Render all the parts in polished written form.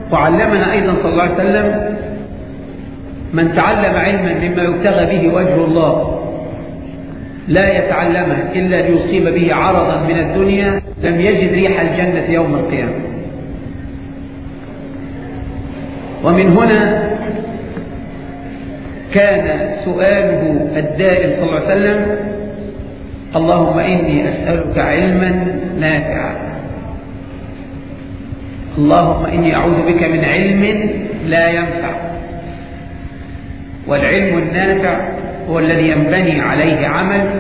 وعلمنا أيضا صلى الله عليه وسلم: من تعلم علما مما يبتغى به وجه الله لا يتعلمه إلا ليصيب به عرضا من الدنيا لم يجد ريح الجنة يوم القيامة. ومن هنا كان سؤاله الدائم صلى الله عليه وسلم: اللهم إني أسألك علما نافعا، اللهم إني أعوذ بك من علم لا ينفع. والعلم النافع هو الذي ينبني عليه عمل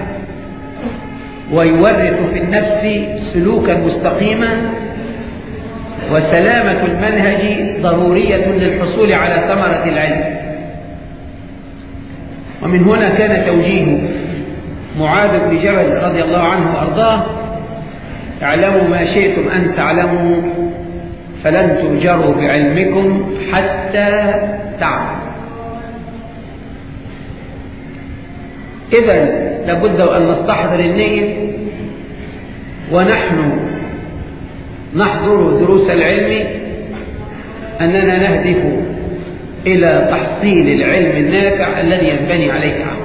ويورث في النفس سلوكا مستقيما، وسلامة المنهج ضرورية للحصول على ثمرة العلم. ومن هنا كان توجيه معاذ بن جبل رضي الله عنه وأرضاه: اعلموا ما شئتم أن تعلموا فلن تؤجروا بعلمكم حتى تعلموا. إذن لابد أن نستحضر النية ونحن نحضر دروس العلم أننا نهدف إلى تحصيل العلم النافع الذي ينبني عليه عمل.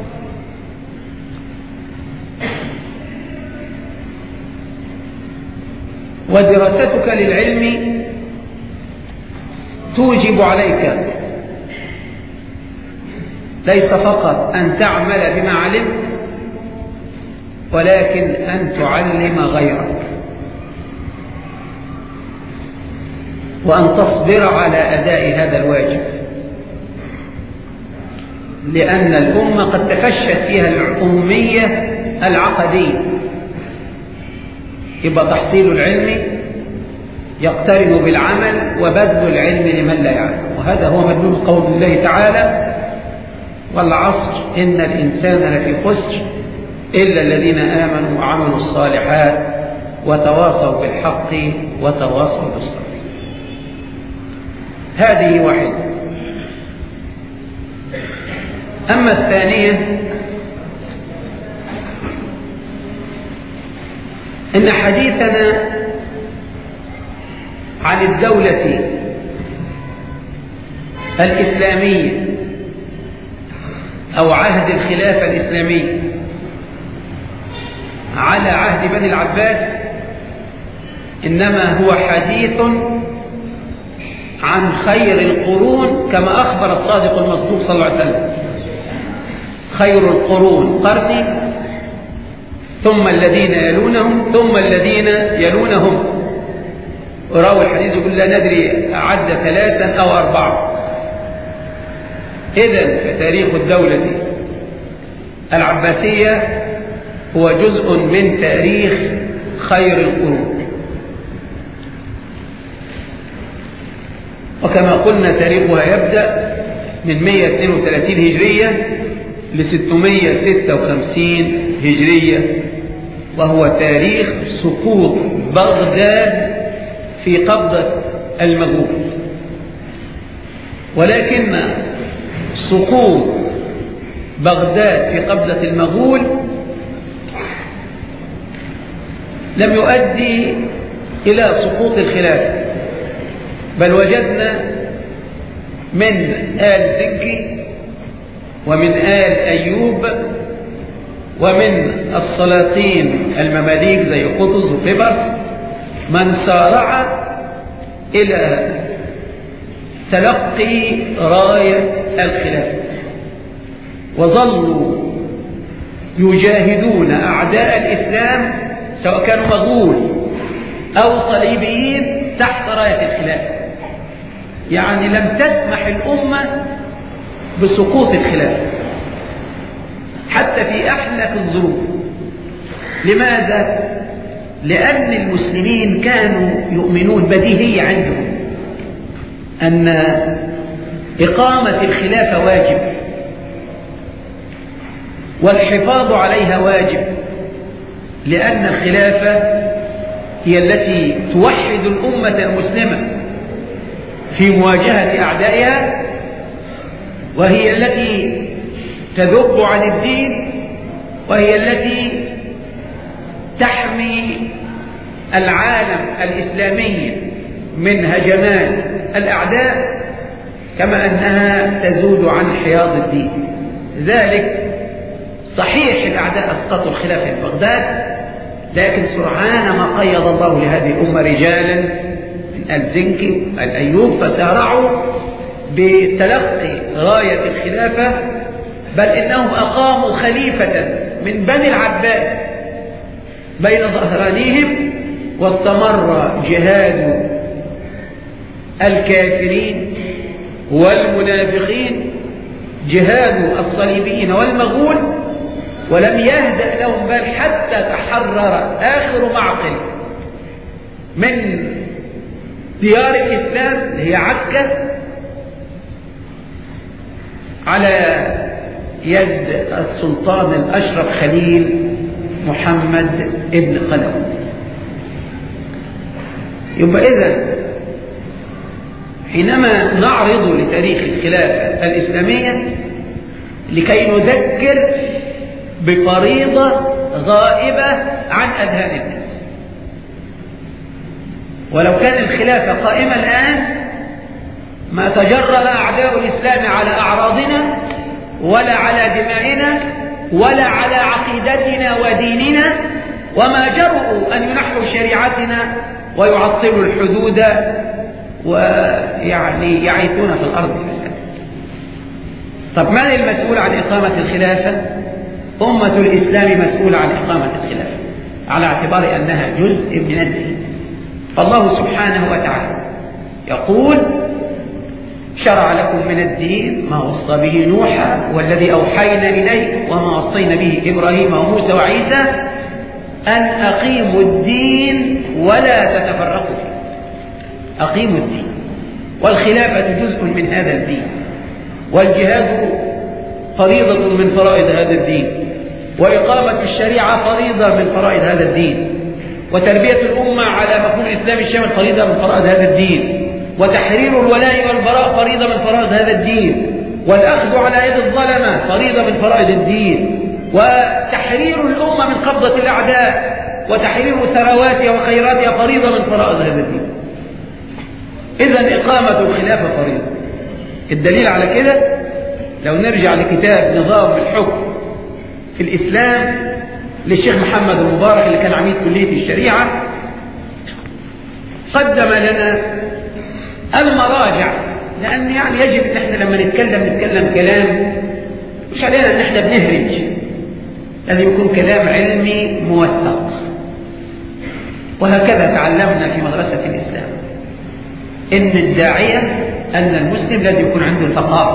ودراستك للعلم توجب عليك ليس فقط أن تعمل بما علمت، ولكن أن تعلم غيرك، وأن تصبر على أداء هذا الواجب، لأن الأمة قد تفشت فيها الأمية العقدية. يبقى تحصيل العلم يقترن بالعمل وبذل العلم لمن لا يعلم، وهذا هو مدلول قول الله تعالى: والعصر إن الإنسان لفي خسر إلا الذين آمنوا وعملوا الصالحات وتواصوا بالحق وتواصوا بالصبر. هذه واحدة. أما الثانية إن حديثنا عن الدولة الإسلامية أو عهد الخلافة الإسلامية على عهد بني العباس إنما هو حديث عن خير القرون، كما أخبر الصادق المصدوق صلى الله عليه وسلم: خير القرون قرني ثم الذين يلونهم ثم الذين يلونهم. وراوي الحديث يقول: لا ندري أعد 3 أو 4. إذن فتاريخ الدولة العباسية هو جزء من تاريخ خير القرون. وكما قلنا تاريخها يبدأ من 132 هجرية ل 656 هجرية، وهو تاريخ سقوط بغداد في قبضة المغول. ولكن سقوط بغداد في قبضة المغول لم يؤدي إلى سقوط الخلافة، بل وجدنا من آل زنكي ومن آل أيوب ومن السلاطين المماليك زي قطز وقبرص من سارع إلى تلقي راية الخلافة، وظلوا يجاهدون أعداء الإسلام سواء كانوا مغول أو صليبيين تحت راية الخلافة. يعني لم تسمح الأمة بسقوط الخلافة حتى في أحلك الظروف. لماذا؟ لأن المسلمين كانوا يؤمنون بديهية عندهم أن إقامة الخلافة واجب والحفاظ عليها واجب، لأن الخلافة هي التي توحد الأمة المسلمة في مواجهة أعدائها، وهي التي تذب عن الدين، وهي التي تحمي العالم الإسلامي من هجمات الأعداء كما أنها تزود عن حياض الدين. لذلك صحيح الأعداء أسقطوا الخلافة في بغداد، لكن سرعان ما قيض الله لهذه الأمة رجالا من الزنكي الأيوب فسارعوا بتلقي راية الخلافة، بل إنهم أقاموا خليفة من بني العباس بين ظهرانيهم، واستمر جهاد الكافرين والمنافقين، جهاد الصليبيين والمغول، ولم يهدأ لهم بال حتى تحرر آخر معقل من ديار الإسلام اللي هي عكا على يد السلطان الأشرف خليل محمد ابن قلاوون. يبقى إذن حينما نعرض لتاريخ الخلافة الإسلامية لكي نذكر بفريضة غائبة عن أذهان الناس، ولو كان الخلافة قائمة الآن ما تجرأ أعداء الإسلام على أعراضنا ولا على دمائنا ولا على عقيدتنا وديننا، وما جرؤوا أن ينحوا شريعتنا ويعطلوا الحدود ويعني يعيثون في الأرض الفساد. طب من المسؤول عن إقامة الخلافة؟ أمة الإسلام مسؤولة عن إقامة الخلافة على اعتبار أنها جزء من الدين. فالله سبحانه وتعالى يقول: شرع لكم من الدين ما وصى به نوحا والذي أوحينا إليه وما وصينا به إبراهيم وموسى وعيسى أن أقيموا الدين ولا تتفرقوا فيه. أقيموا الدين، والخلافة جزء من هذا الدين، والجهاد فريضة من فرائض هذا الدين، وإقامة الشريعة فريضة من فرائض هذا الدين، وتربية الأمة على مفهوم الإسلام الشامل فريضة من فرائض هذا الدين، وتحرير الولاء والبراء فريضة من فرائض هذا الدين، والأخذ على يد الظلمة فريضة من فرائض الدين، وتحرير الأمة من قبضة الأعداء وتحرير ثرواتها وخيراتها فريضة من فرائض هذا الدين. إذن إقامة الخلافة فريضة. الدليل على كده لو نرجع لكتاب نظام الحكم في الإسلام للشيخ محمد المبارك اللي كان عميد كلية الشريعة، قدم لنا المراجع، لأن يعني يجب أن احنا لما نتكلم كلام مش علينا أن احنا بنهرج، لازم يكون كلام علمي موثق. وهكذا تعلمنا في مدرسة الإسلام إن الداعية أن المسلم لازم يكون عنده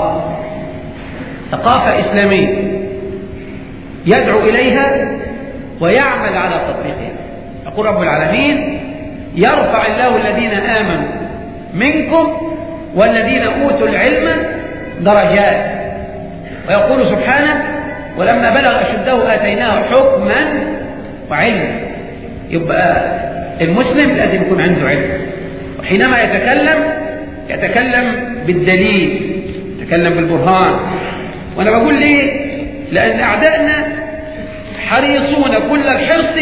ثقافة إسلامية يدعو إليها ويعمل على تطبيقها. يقول رب العالمين: يرفع الله الذين آمنوا منكم والذين أوتوا العلم درجات. ويقول سبحانه: ولما بلغ أشده آتيناه حكما وعلما. يبقى المسلم لازم يكون عنده علم، وحينما يتكلم بالدليل، يتكلم بالبرهان. وأنا بقول ليه؟ لأن أعدائنا حريصون كل الحرص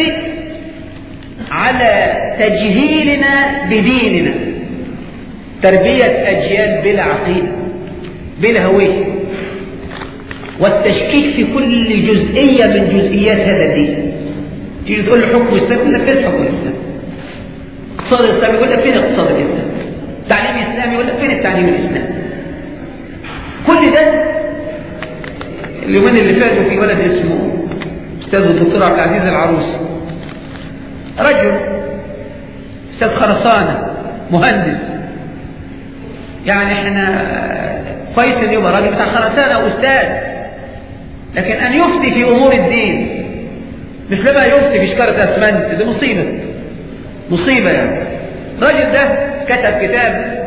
على تجهيلنا بديننا، تربية أجيال بلا عقيدة بلا هوية، والتشكيك في كل جزئية من جزئيات هذا الدين. تيجي تقول له حكم الإسلام، يقول لك فين حكم الإسلام؟ اقتصاد الإسلام، يقول لك فين اقتصاد الإسلام؟ تعليم إسلامي، يقول لك فين التعليم الإسلامي؟ كل ده اليومين اللي فاتوا في ولد اسمه أستاذ الدكتور عبد العزيز العروسي، رجل أستاذ خرسانة مهندس، يعني احنا كويس ان يبقى راجل بتاع خرسانة وأستاذ، لكن أن يفتي في أمور الدين مثل ما يفتي في شكارة أسمنت، دي مصيبة يعني. الراجل ده كتب كتاب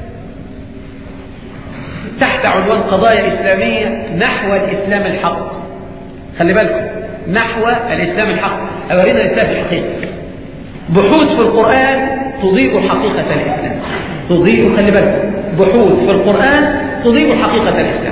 تحت عنوان قضايا إسلامية نحو الإسلام الحق. خلي بالكم، نحو الإسلام الحق، أورينا الإسلام الحقيقي. بحوث في القرآن تضيء حقيقة الإسلام، تضيء، خلي بالكم، بحوث في القرآن تضيء حقيقة الإسلام.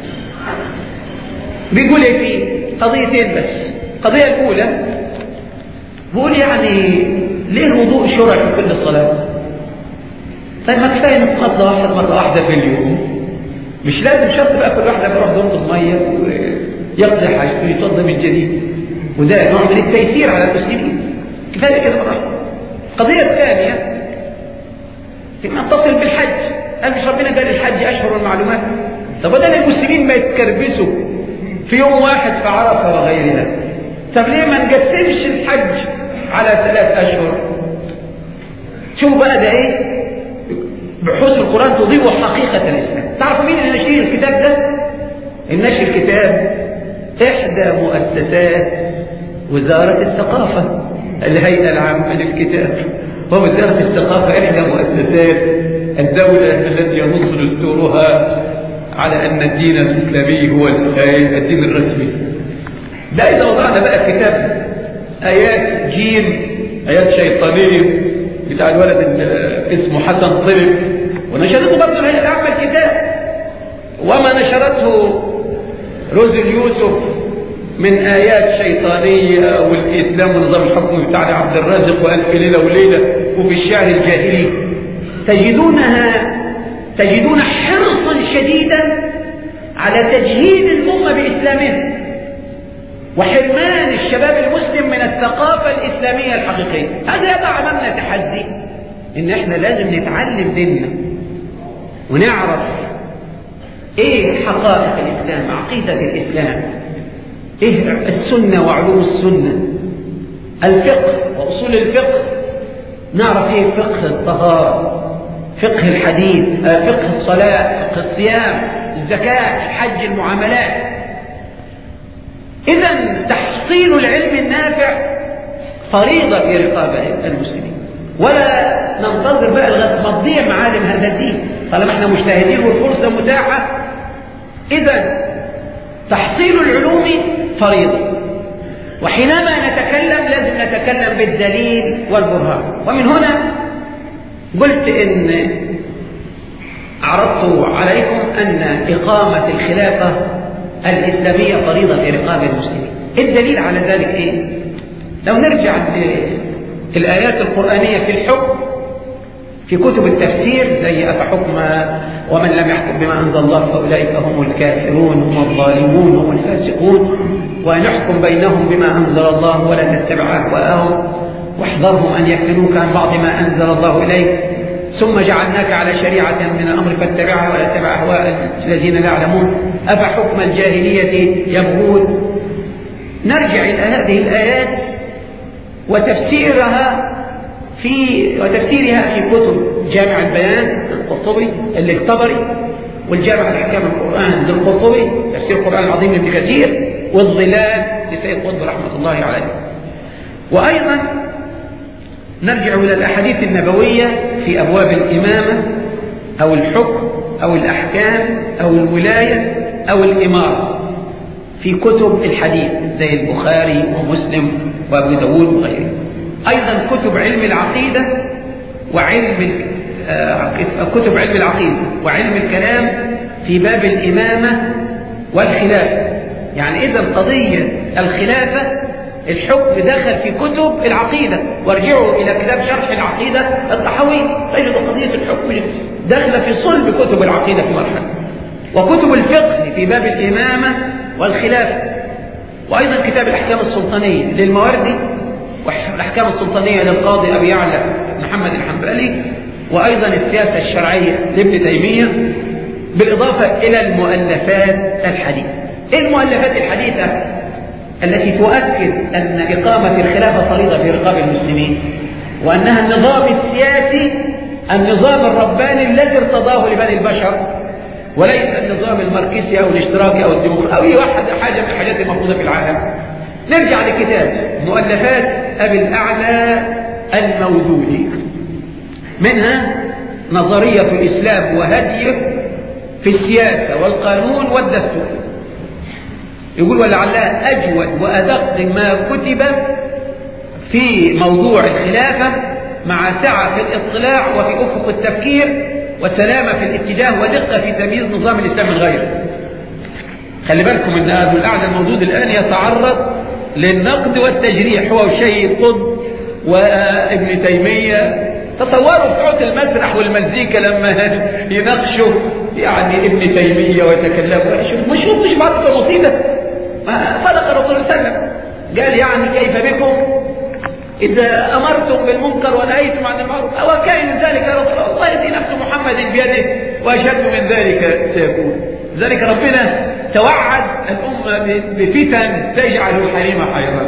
بيقول ايه فيه؟ قضيتين بس. القضية الأولى بيقول يعني ليه الوضوء شرع في كل الصلاة؟ طيب ما كفايه نتغدى مرة واحدة في اليوم، مش لازم شرط بقى كل واحدة بروح دورة المية ويقضي حاجته ويتوضى من جديد، وده نوع من التيسير على المسلمين. كفايه كده مرة. القضية الثانية فيما يتصل بالحج، قال مش ربنا قال الحج أشهر المعلومات؟ طب بدل المسلمين ما يتكربسوا في يوم واحد في عرفة وغيرها، طب ليه ما نقسمش الحج على 3 أشهر؟ شوفوا بقى ده ايه بحوث القرآن تضيء حقيقة الإسلام. تعرفوا مين اللي نشر الكتاب ده؟ النشر الكتاب إحدى مؤسسات وزارة الثقافة، الهيئة العامة للكتاب، ووزارة الثقافة إحدى مؤسسات الدولة التي ينص دستورها على أن الدين الإسلامي هو الدين الرسمي. ده إذا وضعنا بقى كتاب آيات جيم، آيات شيطانية بتاع الولد اللي اسمه حسن طلب، ونشرته برضه الهيئة العامة للكتاب، وما نشرته روزل يوسف من آيات شيطانية والإسلام ونظام الحكم بتاع عبد الرازق وألف ليلة وليلة وفي الشعر الجاهلي، تجدون حرصا شديدا على تجهيد الأمة بإسلامها وحرمان الشباب المسلم من الثقافة الإسلامية الحقيقية. هذا يضع أمامنا تحدي إن إحنا لازم نتعلم ديننا ونعرف إيه حقائق الإسلام، عقيدة الإسلام، إيه السنة وعلوم السنة، الفقه وأصول الفقه، نعرف إيه فقه الطهارة، فقه الحديث، فقه الصلاة، فقه الصيام، الزكاة، الحج، المعاملات. إذن تحصيل العلم النافع فريضة في رقاب المسلمين، ولا ننتظر بقى لغاية ما تضيع معالم هذا الدين طالما احنا مجتهدين والفرصة متاحة. إذن تحصيل العلوم فريضة، وحينما نتكلم لازم نتكلم بالدليل والبرهان. ومن هنا قلت إن عرضت عليكم أن إقامة الخلافة الإسلامية فريضة في رقاب المسلمين. الدليل على ذلك إيه؟ لو نرجع للآيات القرآنية في الحكم في كتب التفسير زي أفحكم ومن لم يحكم بما أنزل الله فأولئك هم الكافرون هم الظالمون هم الفاسقون ونحكم بينهم بما أنزل الله ولا تتبع أهواءهم واحذرهم أن يفتنوك عن بعض ما أنزل الله إليك ثم جعلناك على شريعة من الأمر فاتبعها ولا تتبع أهواء الذين لا يعلمون أفحكم الجاهلية يبغون. نرجع إلى هذه الآيات وتفسيرها في كتب جامع البيان للقرطبي الطبري، والجامع الأحكام القرآن للقرطبي، تفسير القرآن العظيم لابن كثير، والظلال لسيد قطب رحمة الله عليه. وأيضا نرجع إلى الأحاديث النبوية في أبواب الإمامة أو الحكم أو الأحكام أو الولاية أو الإمارة في كتب الحديث زي البخاري ومسلم وأبو داود وغيره. أيضا كتب علم العقيدة كتب علم العقيدة وعلم الكلام في باب الإمامة والخلافة. يعني إذا قضية الخلافة الحكم دخل في كتب العقيدة، وارجعوا إلى كتاب شرح العقيدة الطحاوي تجد قضية الحكم داخلة في صلب كتب العقيدة في مرحلة، وكتب الفقه في باب الإمامة والخلافة، وأيضا كتاب الأحكام السلطانية للمواردي والأحكام السلطانية للقاضي أبي يعلى محمد الحنبلي، وأيضا السياسة الشرعية لابن تيمية، بالإضافة إلى المؤلفات الحديثة. المؤلفات الحديثة التي تؤكد أن إقامة الخلافة فريضة في رقاب المسلمين، وأنها النظام السياسي النظام الرباني الذي ارتضاه لبني البشر، وليس النظام الماركسي أو الاشتراكي أو الديمقراطي أو أي حاجة من الحاجات المفروضة في العالم. نرجع لكتاب مؤلفات أبي الأعلى المودودي، منها نظرية الإسلام وهديه في السياسة والقانون والدستور. يقول ولعلها أجود وأدق ما كتب في موضوع الخلافة، مع سعة في الاطلاع وفي أفق التفكير وسلامة في الاتجاه ودقة في تمييز نظام الإسلام من غيره. خلي بالكم أن أبو الأعلى الموجود الآن يتعرض للنقد والتجريح، هو وشيخ قطب وابن تيمية تصوروا بتوع المسرح والمزيكا لما يناقشوا يعني ابن تيمية ويتكلموا، مش شفتش بعض المصيبة؟ صدق الرسول صلى الله عليه وسلم، قال يعني كيف بكم إذا أمرتم بالمنكر ونهيتم عن المعروف، أو كائن ذلك يا رسول الله؟ والذي نفس محمد بيده وأشد من ذلك سيكون. ذلك ربنا توعد الأمة بفتن تجعل الحريم حيران.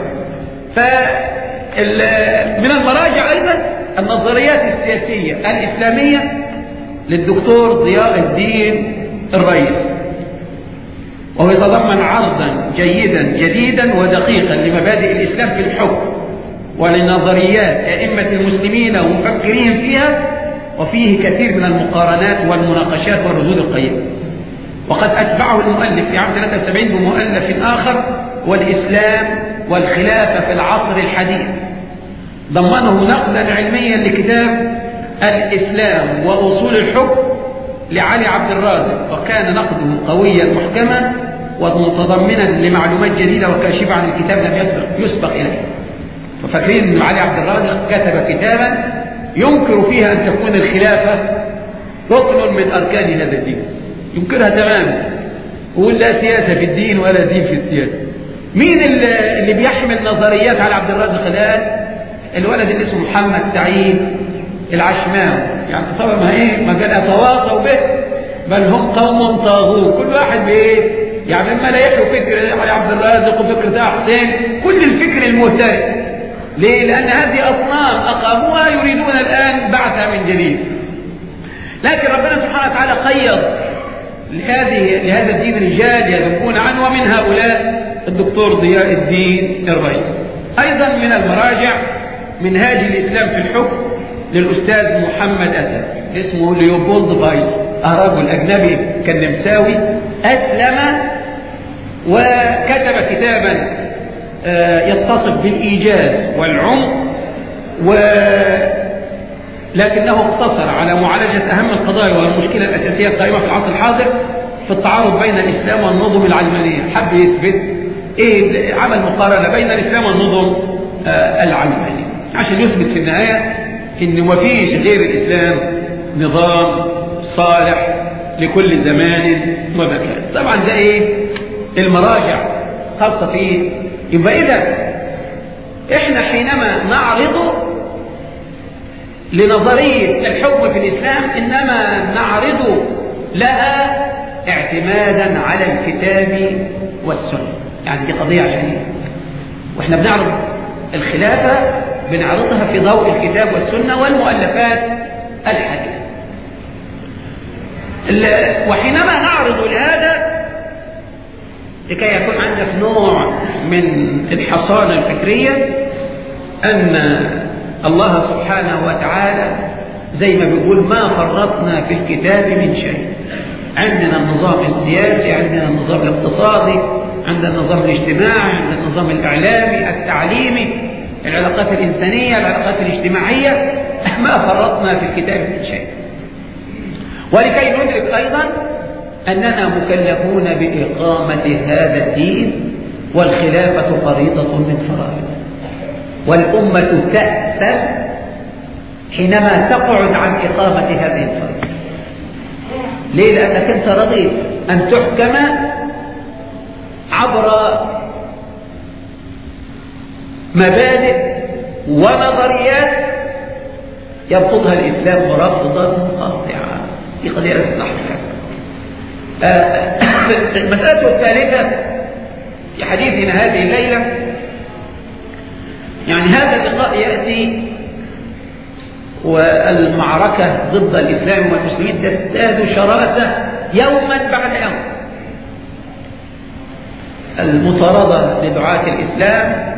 من المراجع أيضا النظريات السياسية الإسلامية للدكتور ضياء الدين الرئيس، وهو يتضمن عرضا جيدا جديدا ودقيقا لمبادئ الإسلام في الحكم ولنظريات أئمة المسلمين ومفكرين فيها، وفيه كثير من المقارنات والمناقشات والردود القيمة. وقد أتبعه المؤلف في عام 73 بمؤلف آخر، والإسلام والخلافة في العصر الحديث، ضمنه نقلا علميا لكتاب الإسلام وأصول الحكم لعلي عبد الرازق، وكان نقده قويا محكما ومتضمنا لمعلومات جديدة وكاشفة عن الكتاب لم يسبق إليه. وفاكرين أن علي عبد الرازق كتب كتابا ينكر فيها أن تكون الخلافة ركن من أركان هذا الدين، ينكرها تماما، ويقول لا سياسة في الدين ولا دين في السياسة. مين اللي بيحمل نظريات على عبد الرازق الآن؟ الولد اللي اسمه محمد سعيد العشماوي. يعني تصور ما قال أتواصوا به، بل هم قوم طاغوت، كل واحد بإيه؟ يعني لما لا يحلو فكر علي عبد الرازق وفكر ده حسين، كل الفكر المهترئ. ليه؟ لأن هذه أصنام أقاموها يريدون الآن بعثها من جديد. لكن ربنا سبحانه وتعالى قيض لهذا الدين رجال يذبون عنه، ومن هؤلاء الدكتور ضياء الدين الرئيس. أيضا من المراجع منهاج الإسلام في الحكم للأستاذ محمد أسد، اسمه ليوبولد فايس، رجل أجنبي كان نمساوي، أسلم وكتب كتابا يتصف بالإيجاز والعمق، لكنه اقتصر على معالجة أهم القضايا والمشكلة الأساسية القائمة في العصر الحاضر في التعارض بين الإسلام والنظم العلمانية. حب يثبت عمل مقارنة بين الإسلام والنظم العلمانية عشان يثبت في النهاية إن ما فيش غير الإسلام نظام صالح لكل زمان ومكان. طبعا ده المراجع خاصة فيه. يبقى إذا إحنا حينما نعرض لنظرية الحكم في الإسلام إنما نعرض لها اعتمادا على الكتاب والسنة. يعني دي قضية عشانية، وإحنا بنعرض الخلافة بنعرضها في ضوء الكتاب والسنة والمؤلفات الحديثة. وحينما نعرض لهذا لكي يكون عندك نوع من الحصانة الفكرية أن الله سبحانه وتعالى زي ما بيقول ما فرطنا في الكتاب من شيء. عندنا النظام السياسي، عندنا النظام الاقتصادي، عندنا النظام الاجتماعي، عندنا النظام الإعلامي، التعليمي، العلاقات الإنسانية، العلاقات الاجتماعية، ما فرطنا في الكتاب من شيء. ولكي ندرك أيضا أننا مكلفون بإقامة هذا الدين، والخلافة فريضة من فرائض، والأمة تأثم حينما تقعد عن إقامة هذه الفريضة. ليه؟ لأنك أنت رضيت أن تحكم عبر مبادئ ونظريات يرفضها الإسلام رفضا قاطعا. دي قضية لازم نحكيها. المسألة الثالثة في حديثنا هذه الليلة، يعني هذا اللقاء يأتي والمعركة ضد الإسلام والمسلمين تزداد شراسة يوما بعد يوم. المطاردة لدعاة الإسلام،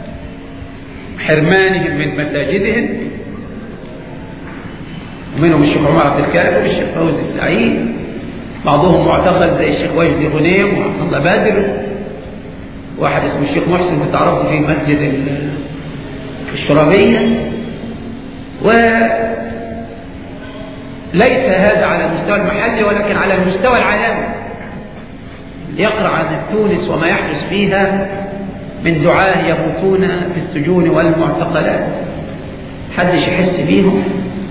حرمانهم من مساجدهم، ومنهم الشيخ عمر عبد الكافي والشيخ فوزي السعيد، بعضهم معتقل زي الشيخ وجدي غنيم وعبد الله بدر، واحد اسمه الشيخ محسن بتعرفه في مسجد الشرابية. وليس هذا على المستوى المحلي ولكن على المستوى العالمي. يقرأ عن تونس وما يحدث فيها من دعاة يموتون في السجون والمعتقلات، حدش يحس بيهم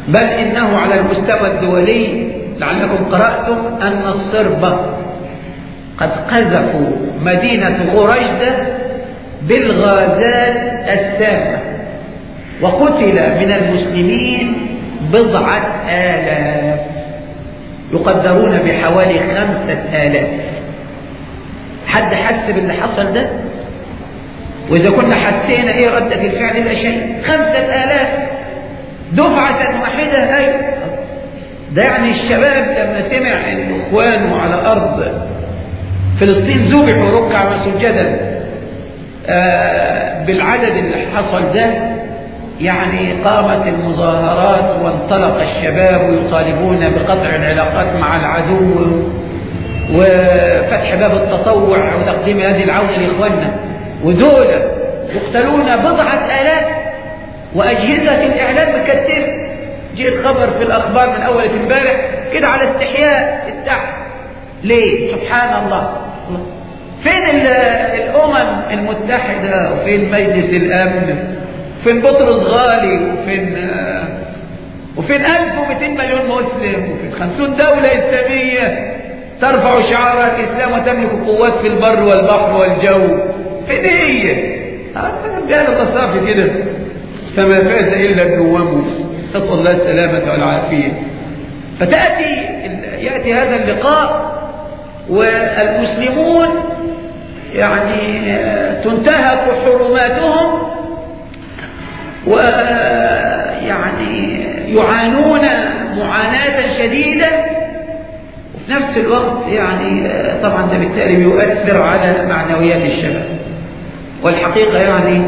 بل إنه على المستوى الدولي لعلكم قرأتم أن الصربة قد قذفوا مدينة غرجدة بالغازات السامة، وقتل من المسلمين 1000 يقدرون بحوالي 5000. حد حس باللي حصل ده؟ وإذا كنا حسينا إيه ردة الفعل؟ لا شيء. 5000 دفعة واحدة. أي ده يعني الشباب لما سمع إن إخوانه على أرض فلسطين ذبحوا ركعا وسجدا بالعدد اللي حصل ده، يعني قامت المظاهرات وانطلق الشباب يطالبون بقطع العلاقات مع العدو وفتح باب التطوع وتقديم هذه العودة لإخواننا، ودول يقتلون 1000 وأجهزة الإعلام مكتبة. جيت خبر في الأخبار من أول امبارح كده على استحياء التحت. ليه؟ سبحان الله. فين الأمم المتحدة وفين مجلس الأمن وفين بطرس غالي وفين 1200 مليون مسلم وفين 50 دولة إسلامية ترفع شعارات الإسلام وتملك قوات في البر والبحر والجو؟ فين هي؟ قال الصافي كده فما فاز إلا النوام، نسأل الله السلامة والعافية. يأتي هذا اللقاء والمسلمون يعني تنتهك حرماتهم ويعني يعانون معاناة شديدة، وفي نفس الوقت يعني طبعا ده بالتالي بيؤثر على معنويات الشباب. والحقيقة يعني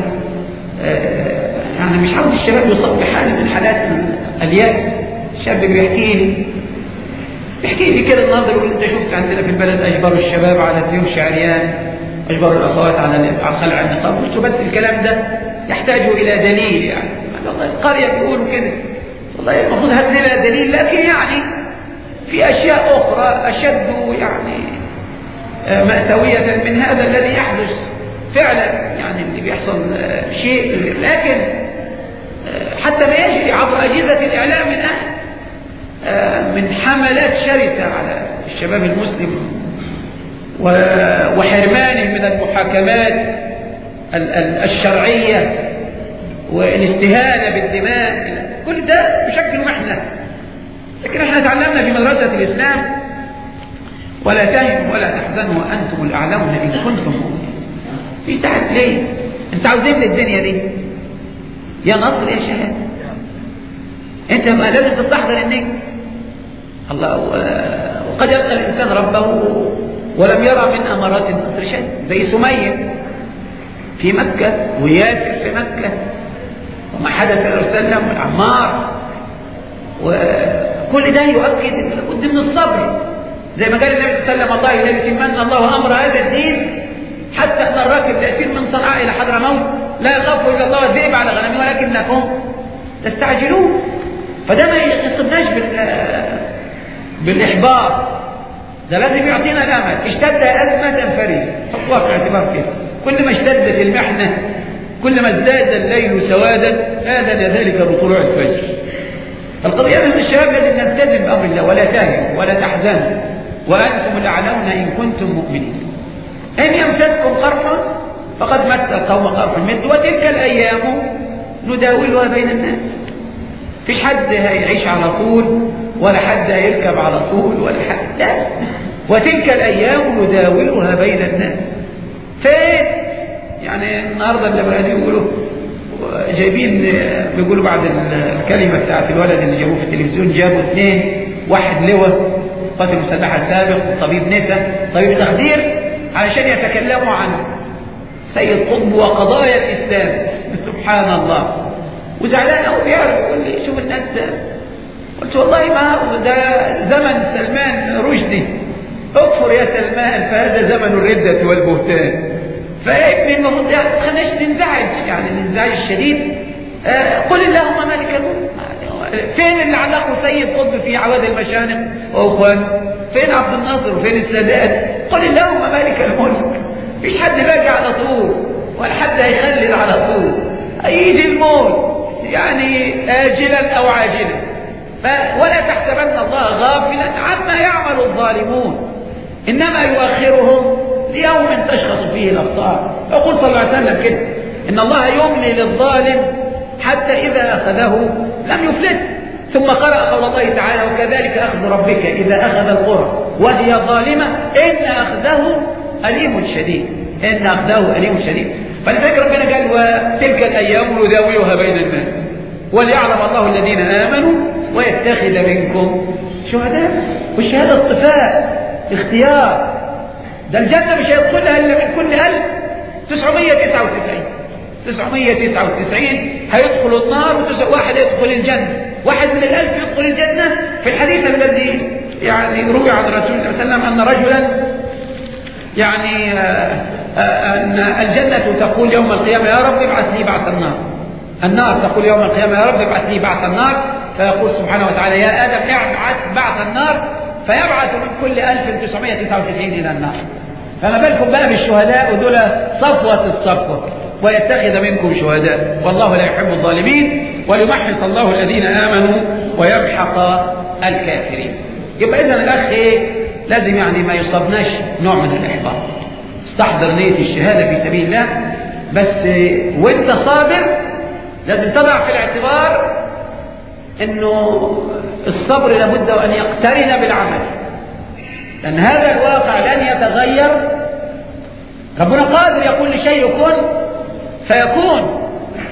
مش عاوز الشباب يصاب بحالة من حالات اليأس. الشاب بيحكي لي كده النهارده، يقول انت شفت عندنا في البلد اجبروا الشباب على الديوش عريان، اجبروا الاخوات على خلع النقاب. قلت بس الكلام ده يحتاج الى دليل. يعني والله القريه بيقولوا كده، والله المفروض هات لنا دليل. لكن يعني في اشياء اخرى اشد يعني مأساوية من هذا الذي يحدث فعلا. يعني اللي بيحصل شيء، لكن حتى ما يجري عبر اجهزه الاعلام من حملات شرسة على الشباب المسلم وحرمانه من المحاكمات الشرعية والاستهانة بالدماء، كل ده بشكل محنة. لكن احنا تعلمنا في مدرسة الإسلام ولا تهنوا ولا تحزنوا وأنتم الأعلمون إن كنتم مؤمنين. مفيش تحت ليه؟ انت عاوزين من الدنيا دي يا نصر يا شهادة. انت ما لازم تستحضر النية. الله وقد يلقى الإنسان ربه ولم يرى من أمارات النصر شيء، زي سمية في مكة وياسر في مكة وما حدث للرسول والعمار، وكل ده يؤكد ان لابد من الصبر. زي ما قال النبي صلى الله عليه وسلم: الله لا يتمن الله أمر هذا الدين حتى أن الراكب يأتي من صنعاء إلى حضرموت لا يخاف إلا الله الذئب على غنمه ولكنكم تستعجلون. فده ما يصبناش بالإحباط، ده لازم يعطينا الأمل. اشتد أزمة فريد، حطوها في الاعتبار كده. كل ما اشتدت المحنة كل ما ازداد الليل سوادا آذن ذلك بطلوع الفجر. القضية أن الشباب لازم نلتزم بأمر الله ولا تهنوا ولا تحزنوا وأنتم الأعلون إن كنتم مؤمنين. إن يمسسكم قرح فقد مس القوم قرح مثل وتلك الأيام نداولها بين الناس. فيش حد هيعيش على طول ولا حد هيركب على طول ولا حد، لا. وتلك الأيام نداولها بين الناس. فين يعني النهارده اللي بقى يقولوا جايبين، بيقولوا بعد الكلمة بتاعت الولد اللي جابوه في التلفزيون جابوا 2، واحد لواء قاتل مسلحة سابق وطبيب نساء طبيب تخدير علشان يتكلموا عن سيد قطب وقضايا الإسلام. سبحان الله. وزعلان قوي بيعرف يقول لي شوف الناس. قلت والله ما ده زمن سلمان رشدي، اكفر يا سلمان فهذا زمن الردة والبهتان. فابني المفروض يعني ما تخليناش ننزعج، يعني الانزعاج الشديد. قل اللهم مالك الملك. فين اللي علقوا سيد قطب في عواد المشانق واخوان؟ فين عبد الناصر وفين السادات؟ قل اللهم مالك الملك. مفيش حد باقي على طول ولا حد هيخلد على طول. هيجي الموت يعني آجلا أو عاجلا. ولا تحسبن الله غافلا عما يعمل الظالمون، إنما يؤخرهم ليوم تشخص فيه الأبصار. يقول صلى الله عليه وسلم كده إن الله يملي للظالم حتى إذا أخذه لم يفلته. ثم قرأ قول الله تعالى وكذلك أخذ ربك إذا أخذ القرى وهي ظالمة إن أخذه أليم شديد، إن أخذه أليم شديد. فلذلك ربنا قال وتلك الأيام نداولها بين الناس وليعلم الله الذين آمنوا ويتخذ منكم شهداء. والشهادة اصطفاء اختيار. ده الجنة مش هيدخلها إلا من كل 1999 هيدخل النار واحد يدخل الجنة. واحد من 1000 يدخل الجنة. في الحديث الذي يعني روي عن رسول الله صلى الله عليه وسلم أن رجلا يعني أن الجنة تقول يوم القيامة يا رب ابعث لي بعث النار. النار تقول يوم القيامة يا رب ابعث لي بعث النار. فيقول سبحانه وتعالى يا آدم ابعث بعث النار، فيبعث من كل 1999 إلى النار. فما بالكم بقى بالشهداء، ودول صفوة الصفوة. ويتخذ منكم شهداء والله لا يحب الظالمين وليمحص الله الذين آمنوا ويمحق الكافرين. يبقى إذن الأخ لازم يعني ما يصابناش نوع من الإحباط. استحضر نية الشهادة في سبيل الله، بس وانت صابر لازم تضع في الاعتبار انه الصبر لابد ان يقترن بالعمل، لان هذا الواقع لن يتغير. ربنا قادر يقول لشيء كن فيكون،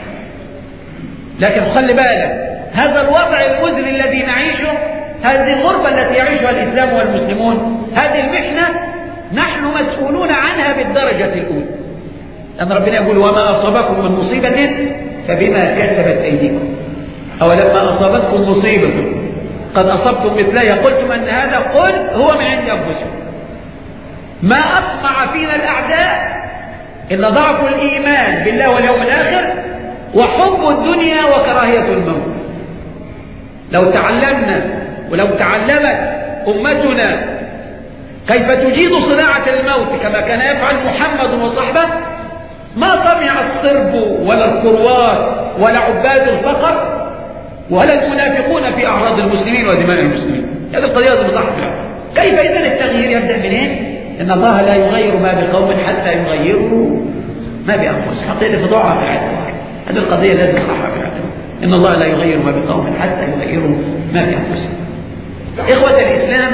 لكن خلي بالك هذا الوضع المزري الذي نعيشه، هذه الغربة التي يعيشها الإسلام والمسلمون، هذه المحنة نحن مسؤولون عنها بالدرجة الأولى. لأن ربنا يقول وما أصابكم من مصيبة فبما كسبت أيديكم، أو لما أصابتكم مصيبة قد أصبتم مثلها قلتم أن هذا قل هو من عند أنفسكم. ما أطمع فينا الأعداء إلا ضعف الإيمان بالله واليوم الآخر وحب الدنيا وكراهية الموت. لو تعلمنا ولو تعلمت أمتنا كيف تجيد صناعة الموت كما كان يفعل محمد وصحبه ما طمع الصرب ولا الكروات ولا عباد الفقر ولا المنافقون في أعراض المسلمين ودماء المسلمين. هذه القضية لازم نضعها في الاعتبار. كيف إذن التغيير يبدأ منين؟ إن الله لا يغير ما بقوم حتى يغيروا ما بأنفسهم. حطيت في ضعها في الاعتبار. هذه القضية لازم نضعها في الاعتبار. إن الله لا يغير ما بقوم حتى يغيروا ما بأنفسهم. إخوة الإسلام،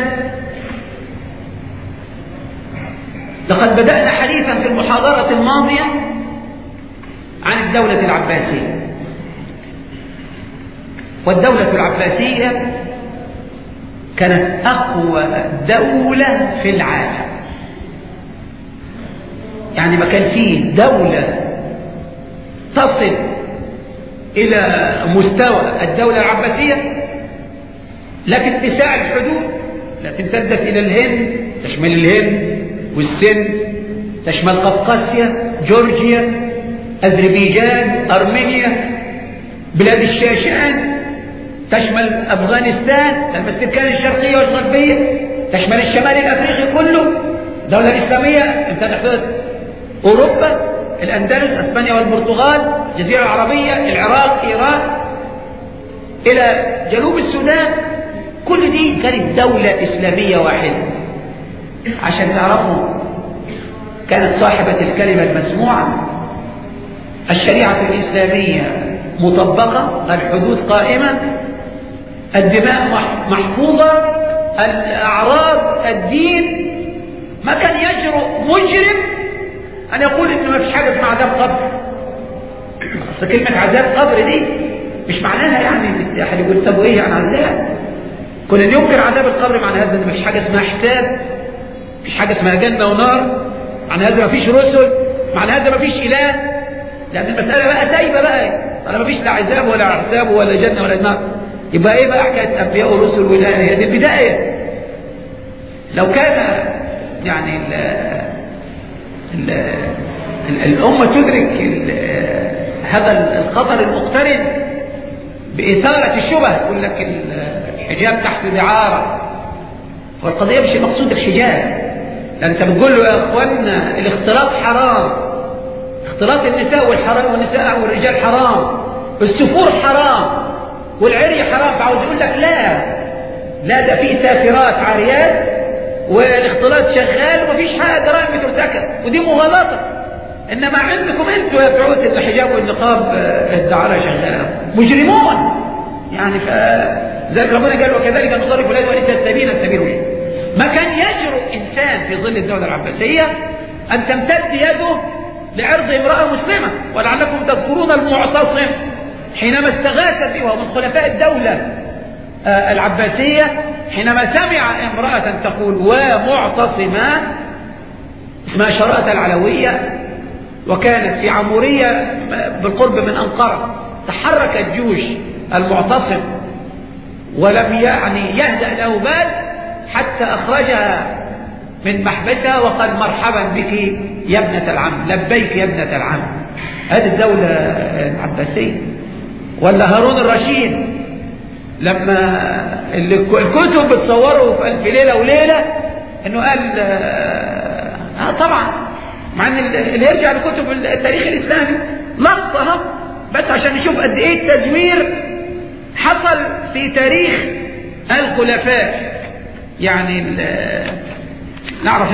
لقد بدأنا حديثا في المحاضرة الماضية عن الدولة العباسية. والدولة العباسية كانت أقوى دولة في العالم. يعني ما كان فيه دولة تصل إلى مستوى الدولة العباسية لا في اتساع الحدود، التي امتدت إلى الهند، تشمل الهند والسند، تشمل قفقاسيا، جورجيا، أذربيجان، أرمينيا، بلاد الشاشان، تشمل أفغانستان، المستكان الشرقية والغربية، تشمل الشمال الأفريقي كله. الدولة الإسلامية امتدت أوروبا، الأندلس، أسبانيا والبرتغال، الجزيرة العربية، العراق، إيران، إلى جنوب السودان. كل دي كانت دولة إسلامية واحدة. عشان تعرفوا كانت صاحبة الكلمة المسموعة، الشريعة الإسلامية مطبقة، الحدود قائمة، الدماء محفوظة، الأعراض، الدين. ما كان يجرؤ مجرم أن يقول إنه ما فيش حاجة اسمها عذاب قبر. أصل كلمة عذاب قبر دي مش معناها يعني أحد يقول طب إيه يعني عذاب؟ كنا ينكر عذاب القبر معنى هذا إن ما فيش حاجة اسمها حساب، مفيش حاجة اسمها جنة ونار، معنى هذا ما فيش رسل، معنى هذا ما فيش إله. لأن المسألة بقى سايبة بقى، أنا ما فيش لا عذاب ولا حساب ولا جنة ولا نار. يبقى إيه بقى حكاية أنبياء ورسل وإله؟ هي دي البداية. لو كان يعني الأمة تدرك هذا الخطر المقترن بإثارة الشبه، يقول لك الحجاب تحت دعارة، والقضية مش مقصود الحجاب. لأن أنت بتقول له يا أخوانا الاختلاط حرام، اختلاط النساء والنساء والرجال حرام، السفور حرام، والعري حرام، فعاوز يقول لك لا ده في سافرات عاريات والاختلاط شغال ومفيش حاجة جرائم بترتكب، ودي مغالطة. إنما عندكم أنتوا يا بتوع الحجاب والنقاب الدعارة شغالة مجرمون يعني. زي ربنا قال وكذلك نصرف الآيات ولتستبين السبيل إليه. ما كان يجرؤ إنسان في ظل الدولة العباسية أن تمتد يده لعرض امرأة مسلمة. ولعلكم تذكرون المعتصم حينما استغاث به وهو من خلفاء الدولة العباسية، حينما سمع امرأة تقول ومعتصمة اسمها شراءة العلوية، وكانت في عمورية بالقرب من أنقرة، تحرك الجيوش المعتصم ولم يعني يهدأ له بال حتى أخرجها من محبسها وقال مرحبا بك يا ابنة العم، لبيك يا ابنة العم. هذه الدولة العباسية. ولا هارون الرشيد لما الكتب بتصوره في ألف ليلة وليلة انه قال طبعا، مع ان اللي يرجع لكتب التاريخ الاسلامي لقطها بس عشان نشوف قد ايه التزوير حصل في تاريخ الخلفاء. يعني نعرف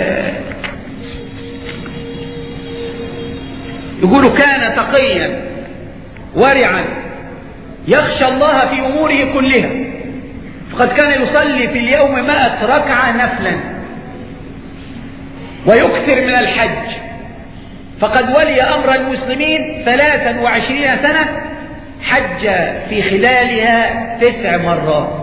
يقولوا كان تقيا ورعا يخشى الله في أموره كلها، فقد كان يصلي في اليوم 100 ركعة نفلا ويكثر من الحج، فقد ولي أمر المسلمين 23 سنة، حج في خلالها 9 مرات،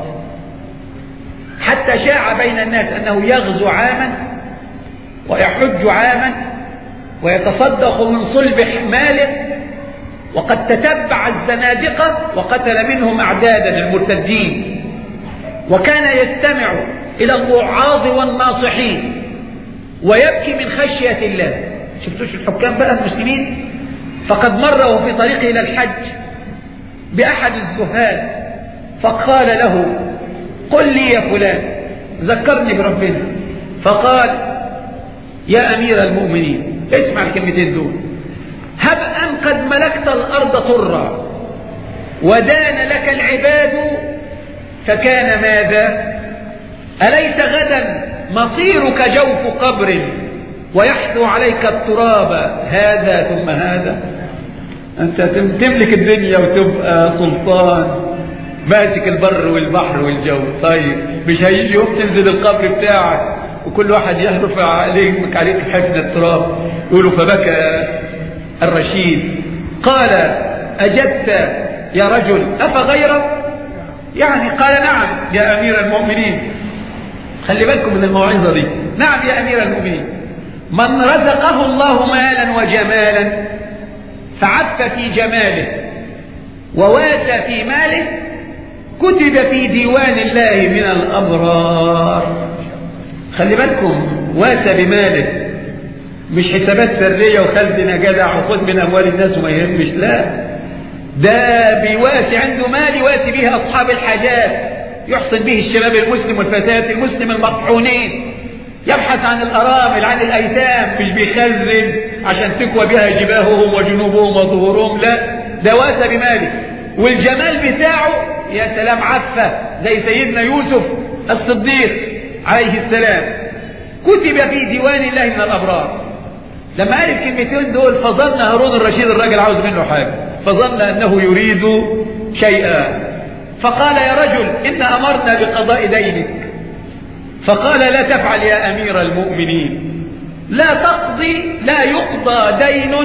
حتى شاع بين الناس أنه يغزو عاما ويحج عاما ويتصدق من صلب ماله. وقد تتبع الزنادقة وقتل منهم أعدادا المرتدين، وكان يستمع إلى الوعاظ والناصحين ويبكي من خشية الله. شفتوش الحكام بقى المسلمين؟ فقد مر وهو في طريقه إلى الحج بأحد الزهاد فقال له قل لي يا فلان ذكرني بربنا، فقال يا أمير المؤمنين اسمع الكلمتين دول، هب أن قد ملكت الأرض طرا ودان لك العباد فكان ماذا؟ أليس غدا مصيرك جوف قبر ويحثو عليك التراب هذا ثم هذا؟ أنت تملك الدنيا وتبقى سلطان ماسك البر والبحر والجو، طيب مش هيجي يوم تنزل القبر بتاعك وكل واحد يرفع عليك حفن التراب؟ يقولوا فبكى الرشيد قال أجدت يا رجل أفغيره؟ يعني قال نعم يا أمير المؤمنين. خلي بالكم من الموعظة دي. نعم يا أمير المؤمنين، من رزقه الله مالا وجمالا فعف في جماله وواسى في ماله كتب في ديوان الله من الأبرار. خلي بالكم، واسى بماله مش حسابات سرية وخلدنا جدع وخذ من أموال الناس وما يهمش، لا، ده بيواسي عنده مال يواسي به أصحاب الحاجات، يحصل به الشباب المسلم والفتاة المسلم المطحونين، يبحث عن الأرامل عن الأيتام، مش بيخزن عشان تكوى بها جباههم وجنوبهم وظهورهم، لا، ده واسى بماله. والجمال بتاعه يا سلام عفة زي سيدنا يوسف الصديق عليه السلام، كتب في ديوان الله من الأبرار. لما قال الكلمتين دول فظن هارون الرشيد الراجل عاوز منه حاجة، فظن أنه يريد شيئا، فقال يا رجل إن أمرنا بقضاء دينك. فقال لا تفعل يا أمير المؤمنين، لا تقضي، لا يقضى دين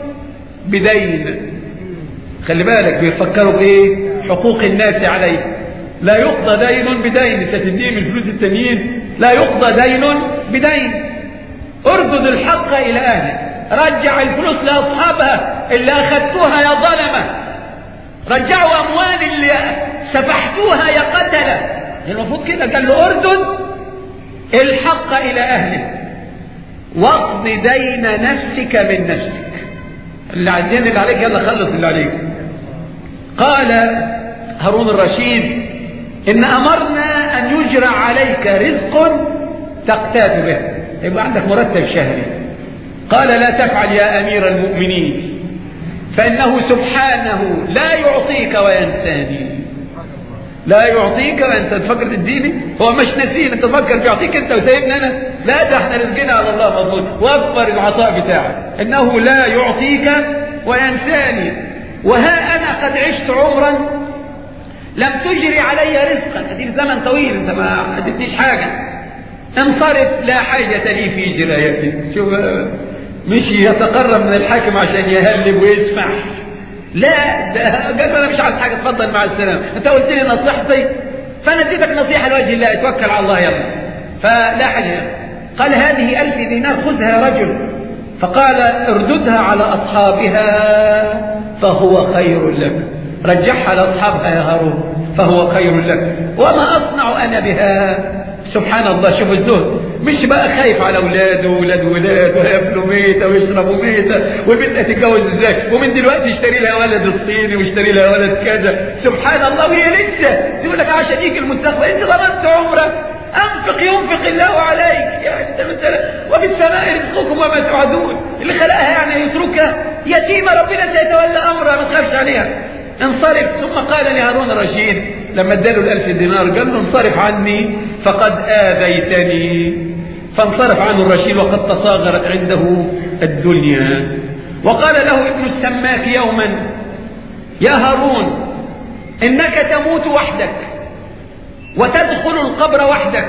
بدين. خلي بالك بيفكروا بإيه؟ حقوق الناس عليه. لا يقضى دين بدين، انت تديه من فلوس التانيين، لا يقضى دين بدين. اردد الحق إلى أهله، رجع الفلوس لأصحابها اللي أخذتوها يا ظلمة، رجعوا أموال اللي سفحتوها يا قتلة. المفروض كده، قال له اردد الحق إلى أهله واقض دين نفسك من نفسك. اللي الدين اللي عليك يلا خلص اللي عليك. قال هارون الرشيد إن أمرنا أن يجرى عليك رزق تقتات به، يبقى عندك مرتب شهري. قال لا تفعل يا أمير المؤمنين فإنه سبحانه لا يعطيك وينساني. لا يعطيك وانت تفكر تديني، هو مش نسين انت تفكر بيعطيك انت وسايبني انا؟ لا، ده احنا رزقنا على الله مضمون، وفر العطاء بتاعك، انه لا يعطيك وينساني. وها انا قد عشت عمرا لم تجري علي رزقا، اديك زمن طويل انت ما اديتنيش حاجه، انصرف لا حاجه لي في جرايتك. شوف، مش يتقرب من الحاكم عشان يهلب ويسمع، لا، ده قال انا مش عايز حاجه، اتفضل مع السلامه، انت قلت لي نصيحتي فانا اديتك نصيحه لوجه الله، اتوكل على الله يلا، فلا حاجه. قال هذه 1000 دينار خذها يا رجل، فقال ارددها على اصحابها فهو خير لك، رجعها لاصحابها يا هارون فهو خير لك، وما اصنع انا بها. سبحان الله، شوف الزهد، مش بقى خايف على اولاده واولاد ولاد وياكلوا ميته ويشربوا ميته وبنتها تتجوز ازاي، ومن دلوقتي اشتري لها ولد الصيني واشتري لها ولد كذا. سبحان الله، وهي لسه تقول لك عشان يجي المستقبل، انت ضمنت عمرك، انفق ينفق الله عليك، يعني انت مثلا وفي السماء رزقكم وما توعدون، اللي خلقها يعني يتركها يتيمه، ربنا سيتولى امرها، ما تخافش عليها، انصرف. ثم قال لهارون الرشيد لما اداله 1000 دينار قال له انصرف عني فقد آذيتني، فانصرف عنه الرشيد وقد تصاغرت عنده الدنيا. وقال له ابن السماك يوما يا هارون إنك تموت وحدك وتدخل القبر وحدك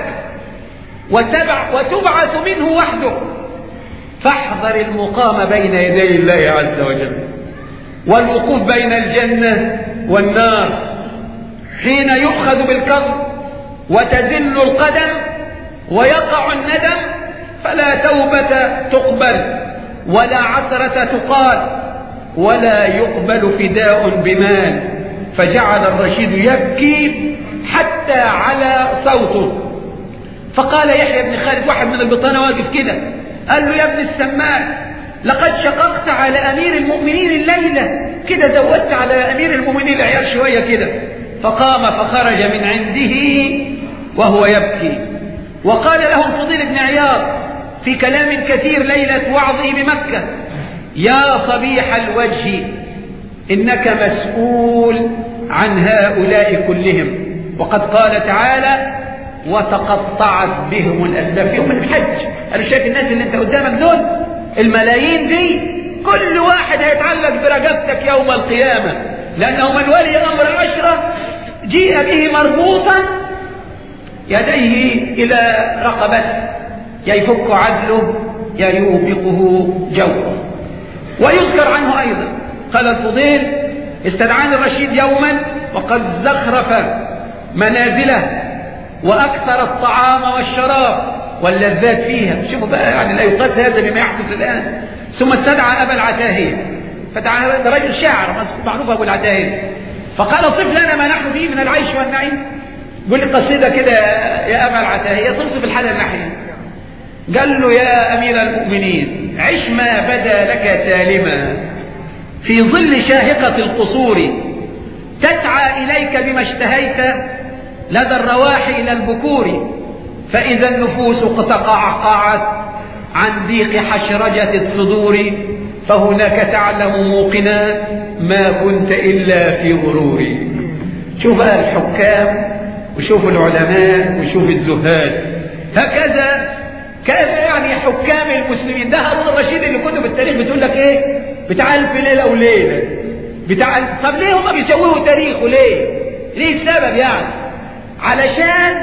وتبعث منه وحدك، فاحذر المقام بين يدي الله عز وجل والوقوف بين الجنة والنار حين يؤخذ بالكظم وتزل القدم ويقع الندم، فلا توبة تقبل ولا عثرة تقال ولا يقبل فداء بمال. فجعل الرشيد يبكي حتى على صوته. فقال يحيى بن خالد، واحد من البطانة واقف كده، قال له يا ابن السماك لقد شققت على أمير المؤمنين الليلة، كده زودت على أمير المؤمنين العيال شوية كده. فقام فخرج من عنده وهو يبكي. وقال له الفضيل بن عياض في كلام كثير ليلة وعظه بمكة: يا صبيح الوجه إنك مسؤول عن هؤلاء كلهم، وقد قال تعالى وتقطعت بهم الأسباب. في يوم الحج أنا شايف الناس اللي انت قدامك دول الملايين دي، كل واحد هيتعلق برقبتك يوم القيامة، لأنه من ولي أمر 10 جيء به مربوطا يديه إلى رقبته، يا يفك عدله يا يوبقه جوره. ويذكر عنه أيضا قال الفضيل: استدعاني الرشيد يوما وقد زخرف منازله وأكثر الطعام والشراب واللذات فيها. شوفوا بقى، يعني لا يقاس هذا بما يحدث الآن. ثم استدعى أبا العتاهية، فتعالى رجل شاعر معروف أبو العتاهية، فقال: صف لنا ما نحن فيه من العيش والنعيم. قل لي قصيدة كده يا أبا العتاهية توصف الحالة النحية. قال له: يا أمير المؤمنين، عش ما بدا لك سالما في ظل شاهقة القصور، تسعى إليك بما اشتهيت لدى الرواح إلى البكور، فإذا النفوس قد تقعقعت عن ضيق حشرجة الصدور، فهناك تعلم موقنا ما كنت إلا في غرور. شوف الحكام وشوف العلماء وشوف الزهاد، هكذا كان يعني حكام المسلمين. ده هارون الرشيد اللي كتب التاريخ بتقول لك ايه؟ بتاع ألف ليلة وليلة، طب ليه هم بيسووا تاريخه؟ ليه السبب؟ يعني علشان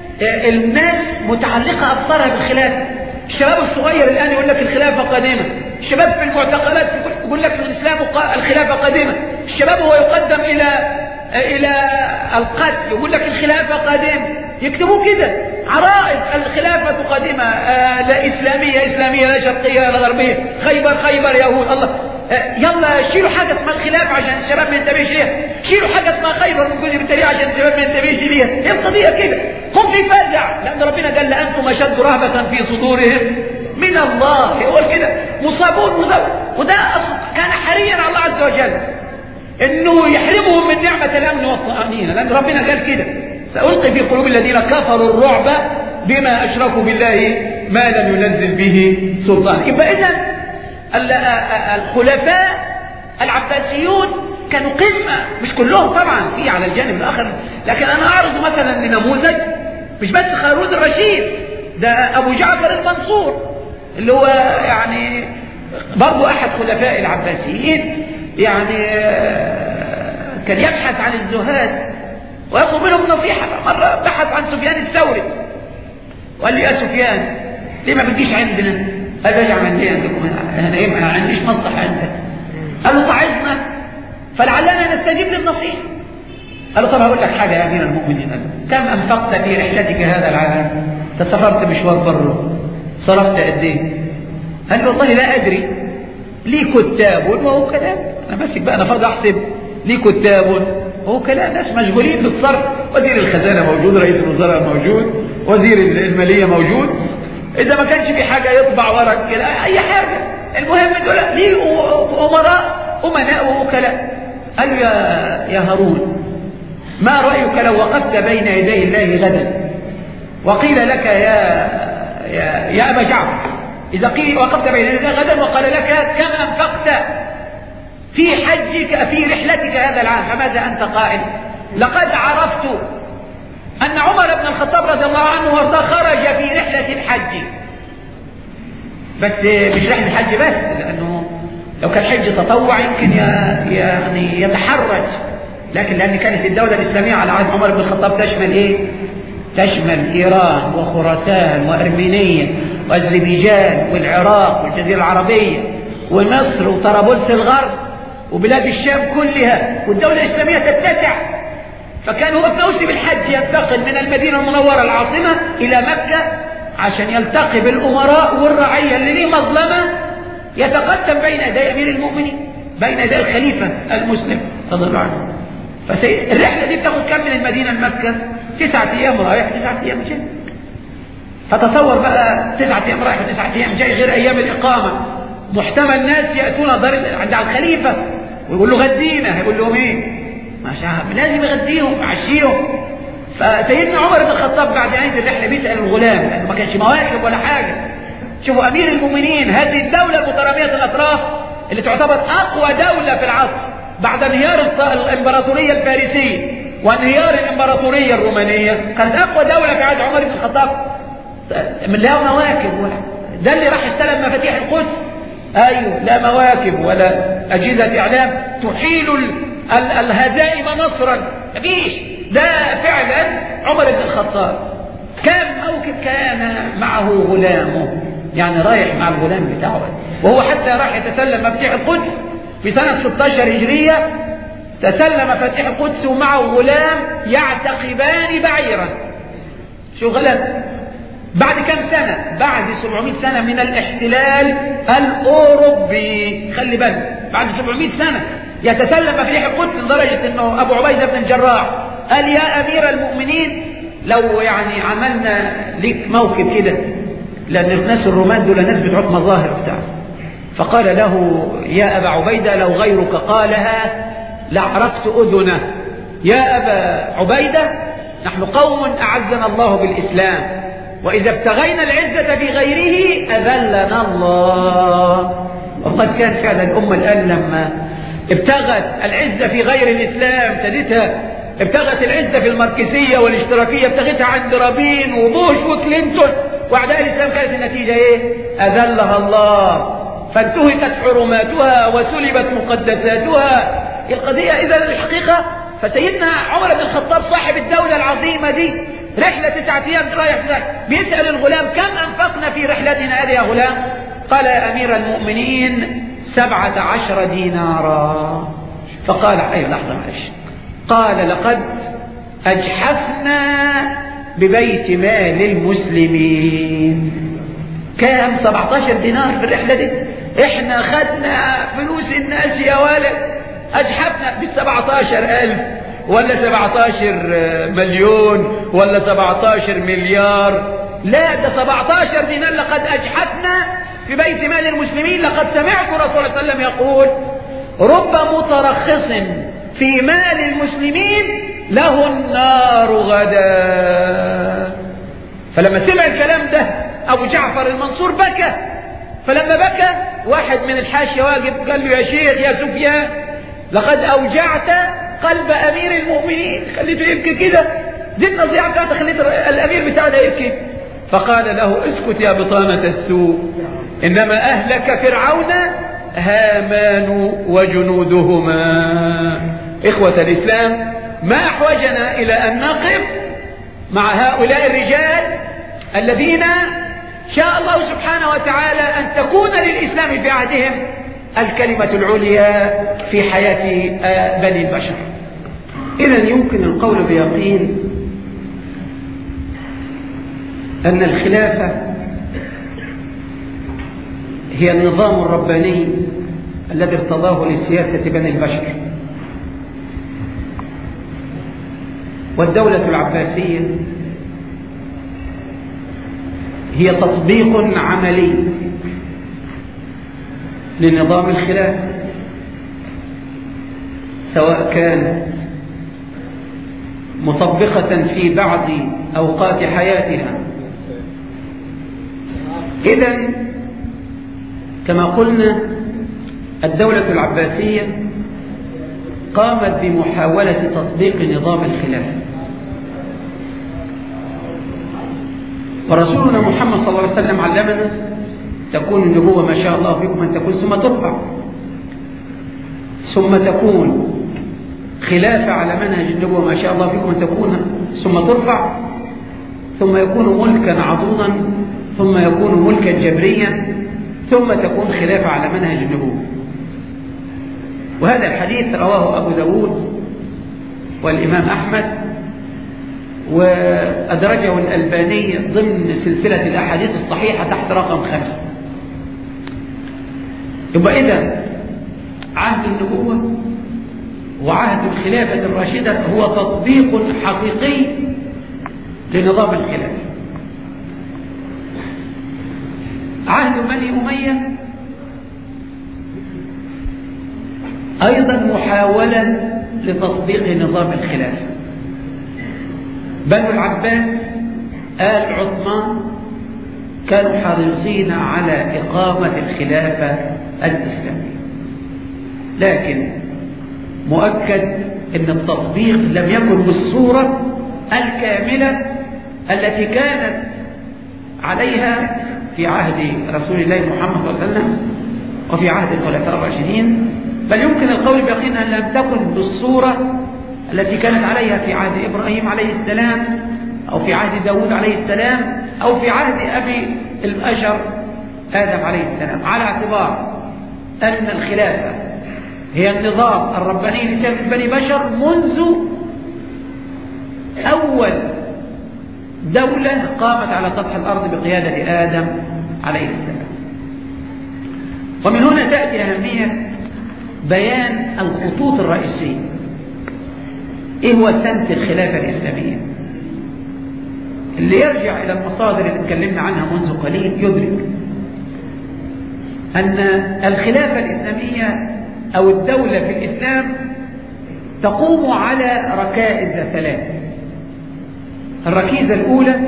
الناس متعلقة أبصارها بالخلافة. الشباب الصغير الآن يقول لك الخلافة قادمة، الشباب في المعتقلات يقول لك في الإسلام الخلافة قادمة، الشباب هو يقدم إلى القتل يقول لك الخلافة قادمة، يكتبوا كده عرائض: الخلافة قادمة، لا إسلامية لا شرقية لا غربية، خيبر يهود. الله، يلا شيلوا حاجة اسمها الخلافة عشان الشباب ما ينتبهش ليها، شيلوا حاجة اسمها خيبر من جزء بالتالي عشان الشباب ما ينتبهش ليها. هي القضية كده، هم في فزع، لأن ربنا قال: لأنتم أشد رهبة في صدورهم من الله. يقول كده مصابون. وده أصلا كان حريا على الله عز وجل إنه يحرمهم من نعمة الأمن والطمأنينة، لأن ربنا قال كده: سألقي في قلوب الذين كفروا الرعب بما أشركوا بالله ما لم ينزل به سلطان. يبقى إذن الخلفاء العباسيون كانوا قمة، مش كلهم طبعا، في على الجانب الآخر، لكن أنا أعرض مثلا لنموذج مش بس هارون الرشيد، ده أبو جعفر المنصور اللي هو يعني برضو أحد خلفاء العباسيين، يعني كان يبحث عن الزهاد ويطلب منهم نصيحة. مرة بحث عن سفيان الثوري وقال لي: يا سفيان ليه ما بتجيش عندنا؟ قال له: اعمل ليه عندكم هنا؟ ايه ما عنديش مصلحة عندك. قال له: تعظنا فلعلنا نستجيب للنصيحة. قال له: طب هقول لك حاجة يا أمير المؤمنين، كم أنفقت في رحلتك هذا العام؟ تسافرت مشوار بره، صرفت قد ايه؟ قال له: والله لا أدري، لي كتاب وهو كلام، أنا ماسك بقى، أنا فاضي أحسب، لي كتاب وهو كلام، ناس مشغولين بالصرف، وزير الخزانة موجود، رئيس الوزراء موجود، وزير المالية موجود، إذا ما كانش في حاجة يطبع ورق أي حاجة، المهم دول ليه أمناء ووكلاء. قال له: يا هارون، ما رأيك لو وقفت بين يدي الله غدا وقيل لك يا أبا جعفر، إذا قيل وقفت بين يدي الله غدا وقال لك كم أنفقت في حجك في رحلتك هذا العام، فماذا أنت قائل؟ لقد عرفت أن عمر بن الخطاب رضي الله عنه وارضاه خرج في رحلة الحج، بس مش رحلة الحج بس، لأنه لو كان حج تطوع يمكن يعني يتحرج، لكن لأن كانت الدولة الإسلامية على عهد عمر بن الخطاب تشمل إيه؟ تشمل إيران وخراسان وأرمينيا وأذربيجان والعراق والجزيرة العربية ومصر وطرابلس الغرب وبلاد الشام كلها، والدولة الإسلامية تتسع. فكان هو في موسم الحج ينتقل من المدينة المنورة العاصمة إلى مكة عشان يلتقي بالأمراء والرعية اللي ليه مظلمة، يتقدم بين يدي أمير المؤمنين، بين يدي الخليفة المسلم رضي الله عنه. فالرحلة دي بتاخد كم من المدينة لمكة؟ 9 أيام رايح 9 أيام جاي. فتصور بقى 9 أيام رايح و9 أيام جاي غير أيام الإقامة. محتمل ناس يأتون عند الخليفة ويقول له غدينا، هيقول لهم إيه؟ ما شاء لازم يغديهم يعشيهم. فسيدنا عمر بن الخطاب بعد نهاية الرحلة بيسأل الغلام، لأنه ما كانش مواكب ولا حاجة. شوفوا أمير المؤمنين، هذه الدولة المترامية الأطراف اللي تعتبر أقوى دولة في العصر بعد انهيار الإمبراطورية الفارسية وانهيار الإمبراطورية الرومانية، كانت أقوى دولة في عهد عمر بن الخطاب، من لا مواكب ولا ده اللي راح يستلم مفاتيح القدس. أيوه، لا مواكب ولا أجهزة إعلام تحيل الهزائم نصرا، مفيش. ده فعلا عمر بن الخطاب كم موكب كان معه غلامه، يعني رايح مع الغلام بتاعه، وهو حتى راح يتسلم مفاتيح القدس في سنة 16 هجرية، تسلم مفاتيح القدس ومعه غلام يعتقبان بعيرا. شو غلام؟ بعد كم سنة؟ بعد 700 سنة من الاحتلال الأوروبي، خلي بالك، بعد 700 سنة يتسلم مفاتيح القدس، لدرجة انه ابو عبيدة بن الجراح قال: يا امير المؤمنين، لو يعني عملنا لك موكب كده، لان الناس الرومان دول ناس بتوع مظاهر بتاعه، فقال له: يا ابا عبيدة، لو غيرك قالها لعرقت اذنه. يا ابا عبيدة، نحن قوم اعزنا الله بالاسلام، واذا ابتغينا العزة في غيره اذلنا الله. وقد كان فعلا الامة الان لما ابتغت العزة في غير الإسلام ابتغت العزة في الماركسية والاشتراكية، ابتغتها عند رابين وبوش وكلينتون وأعداء الإسلام، كانت النتيجة إيه؟ أذلها الله، فانتهكت حرماتها وسلبت مقدساتها. القضية إذا الحقيقة، فسيدنا عمر بن الخطاب صاحب الدولة العظيمة دي رحلة 9 أيام رايح بيسأل الغلام: كم أنفقنا في رحلتنا هذه يا غلام؟ قال: يا أمير المؤمنين 17 دينارا. فقال: أي لحظة معلش، قال: لقد أجحفنا ببيت مال المسلمين. كام؟ 17 دينار في الرحلة دي؟ احنا خدنا فلوس الناس يا ولد، أجحفنا ب17,000 ولا 17 مليون ولا 17 مليار، لا، ده 17 دينار. لقد أجحفنا في بيت مال المسلمين. لقد سمعت رسول الله صلى الله عليه وسلم يقول: رب مترخص في مال المسلمين له النار غدا. فلما سمع الكلام ده أبو جعفر المنصور بكى. فلما بكى واحد من الحاشية واقف قال له: يا شيخ يا سفيان، لقد أوجعت قلب أمير المؤمنين، خليته يبكي كده، دي النصيحة بتاعته، خليت الأمير بتاعنا يبكي. فقال له اسكت يا بطانة السوء، إنما أهلك فرعون هامان وجنودهما. إخوة الإسلام، ما أحوجنا إلى أن نقف مع هؤلاء الرجال الذين شاء الله سبحانه وتعالى أن تكون للإسلام في عهدهم الكلمة العليا في حياة بني البشر. إذن يمكن القول بيقين أن الخلافة هي النظام الرباني الذي ارتضاه لسياسة بني البشر، والدولة العباسية هي تطبيق عملي لنظام الخلافة، سواء كانت مطبقة في بعض أوقات حياتها. إذن كما قلنا الدولة العباسية قامت بمحاولة تطبيق نظام الخلافة، ورسولنا محمد صلى الله عليه وسلم علمنا تكون النبوة ما شاء الله فيكم أن تكون ثم ترفع، ثم تكون خلافة على منهج النبوة ما شاء الله فيكم أن تكون ثم ترفع، ثم يكون ملكا عضوضا، ثم يكون ملكا جبريا، ثم تكون خلافة على منهج النبوة. وهذا الحديث رواه أبو داود والإمام أحمد، وأدرجه الألباني ضمن سلسلة الأحاديث الصحيحة تحت رقم 5. يبقى إذن عهد النبوة وعهد الخلافة الراشدة هو تطبيق حقيقي لنظام الخلافة. عهد بني أمية أيضا محاولة لتطبيق نظام الخلافة. بنو العباس آل عثمان كانوا حريصين على إقامة الخلافة الإسلامية، لكن مؤكد أن التطبيق لم يكن بالصورة الكاملة التي كانت عليها في عهد رسول الله محمد صلى الله عليه وسلم وفي عهد الخلفاء الراشدين، بل يمكن القول بيقين أن لم تكن بالصورة التي كانت عليها في عهد إبراهيم عليه السلام، أو في عهد داود عليه السلام، أو في عهد أبي البشر آدم عليه السلام، على اعتبار أن الخلافة هي النظام الرباني لسيادة بني بشر منذ أول دولة قامت على سطح الأرض بقيادة آدم عليه السلام. ومن هنا تأتي أهمية بيان الخطوط الرئيسية. إيه هو سمت الخلافة الإسلامية؟ اللي يرجع إلى المصادر اللي اتكلمنا عنها منذ قليل يدرك أن الخلافة الإسلامية أو الدولة في الإسلام تقوم على ركائز 3. الركيزة الأولى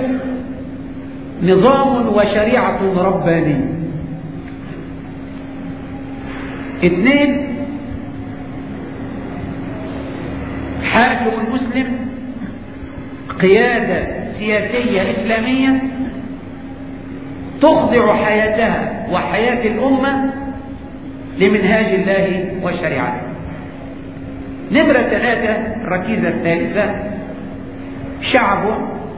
نظام وشريعة رباني. 2 حاكم المسلم قيادة سياسية إسلامية تخضع حياتها وحياة الأمة لمنهاج الله وشريعته. نمرة 3 الركيزة الثالثة شعب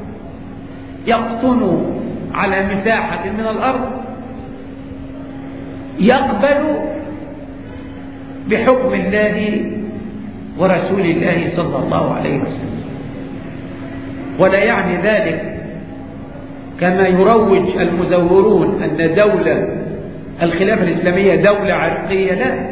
يقطن على مساحة من الأرض يقبل بحكم الله ورسول الله صلى الله عليه وسلم، ولا يعني ذلك كما يروج المزورون أن دولة الخلافة الإسلامية دولة عرقية، لا،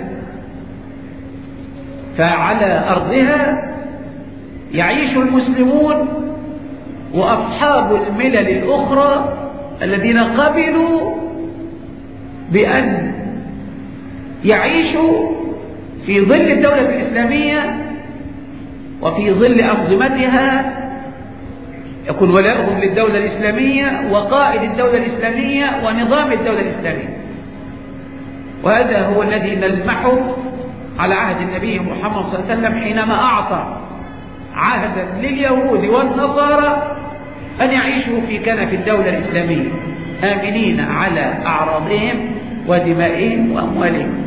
فعلى أرضها يعيش المسلمون وأصحاب الملل الأخرى الذين قبلوا بأن يعيشوا في ظل الدولة الإسلامية وفي ظل أنظمتها، يكون ولاؤهم للدولة الإسلامية وقائد الدولة الإسلامية ونظام الدولة الإسلامية. وهذا هو الذي نلمحه على عهد النبي محمد صلى الله عليه وسلم حينما أعطى عهدا لليهود والنصارى أن يعيشوا في كنف الدولة الإسلامية آمنين على أعراضهم ودمائهم وأموالهم،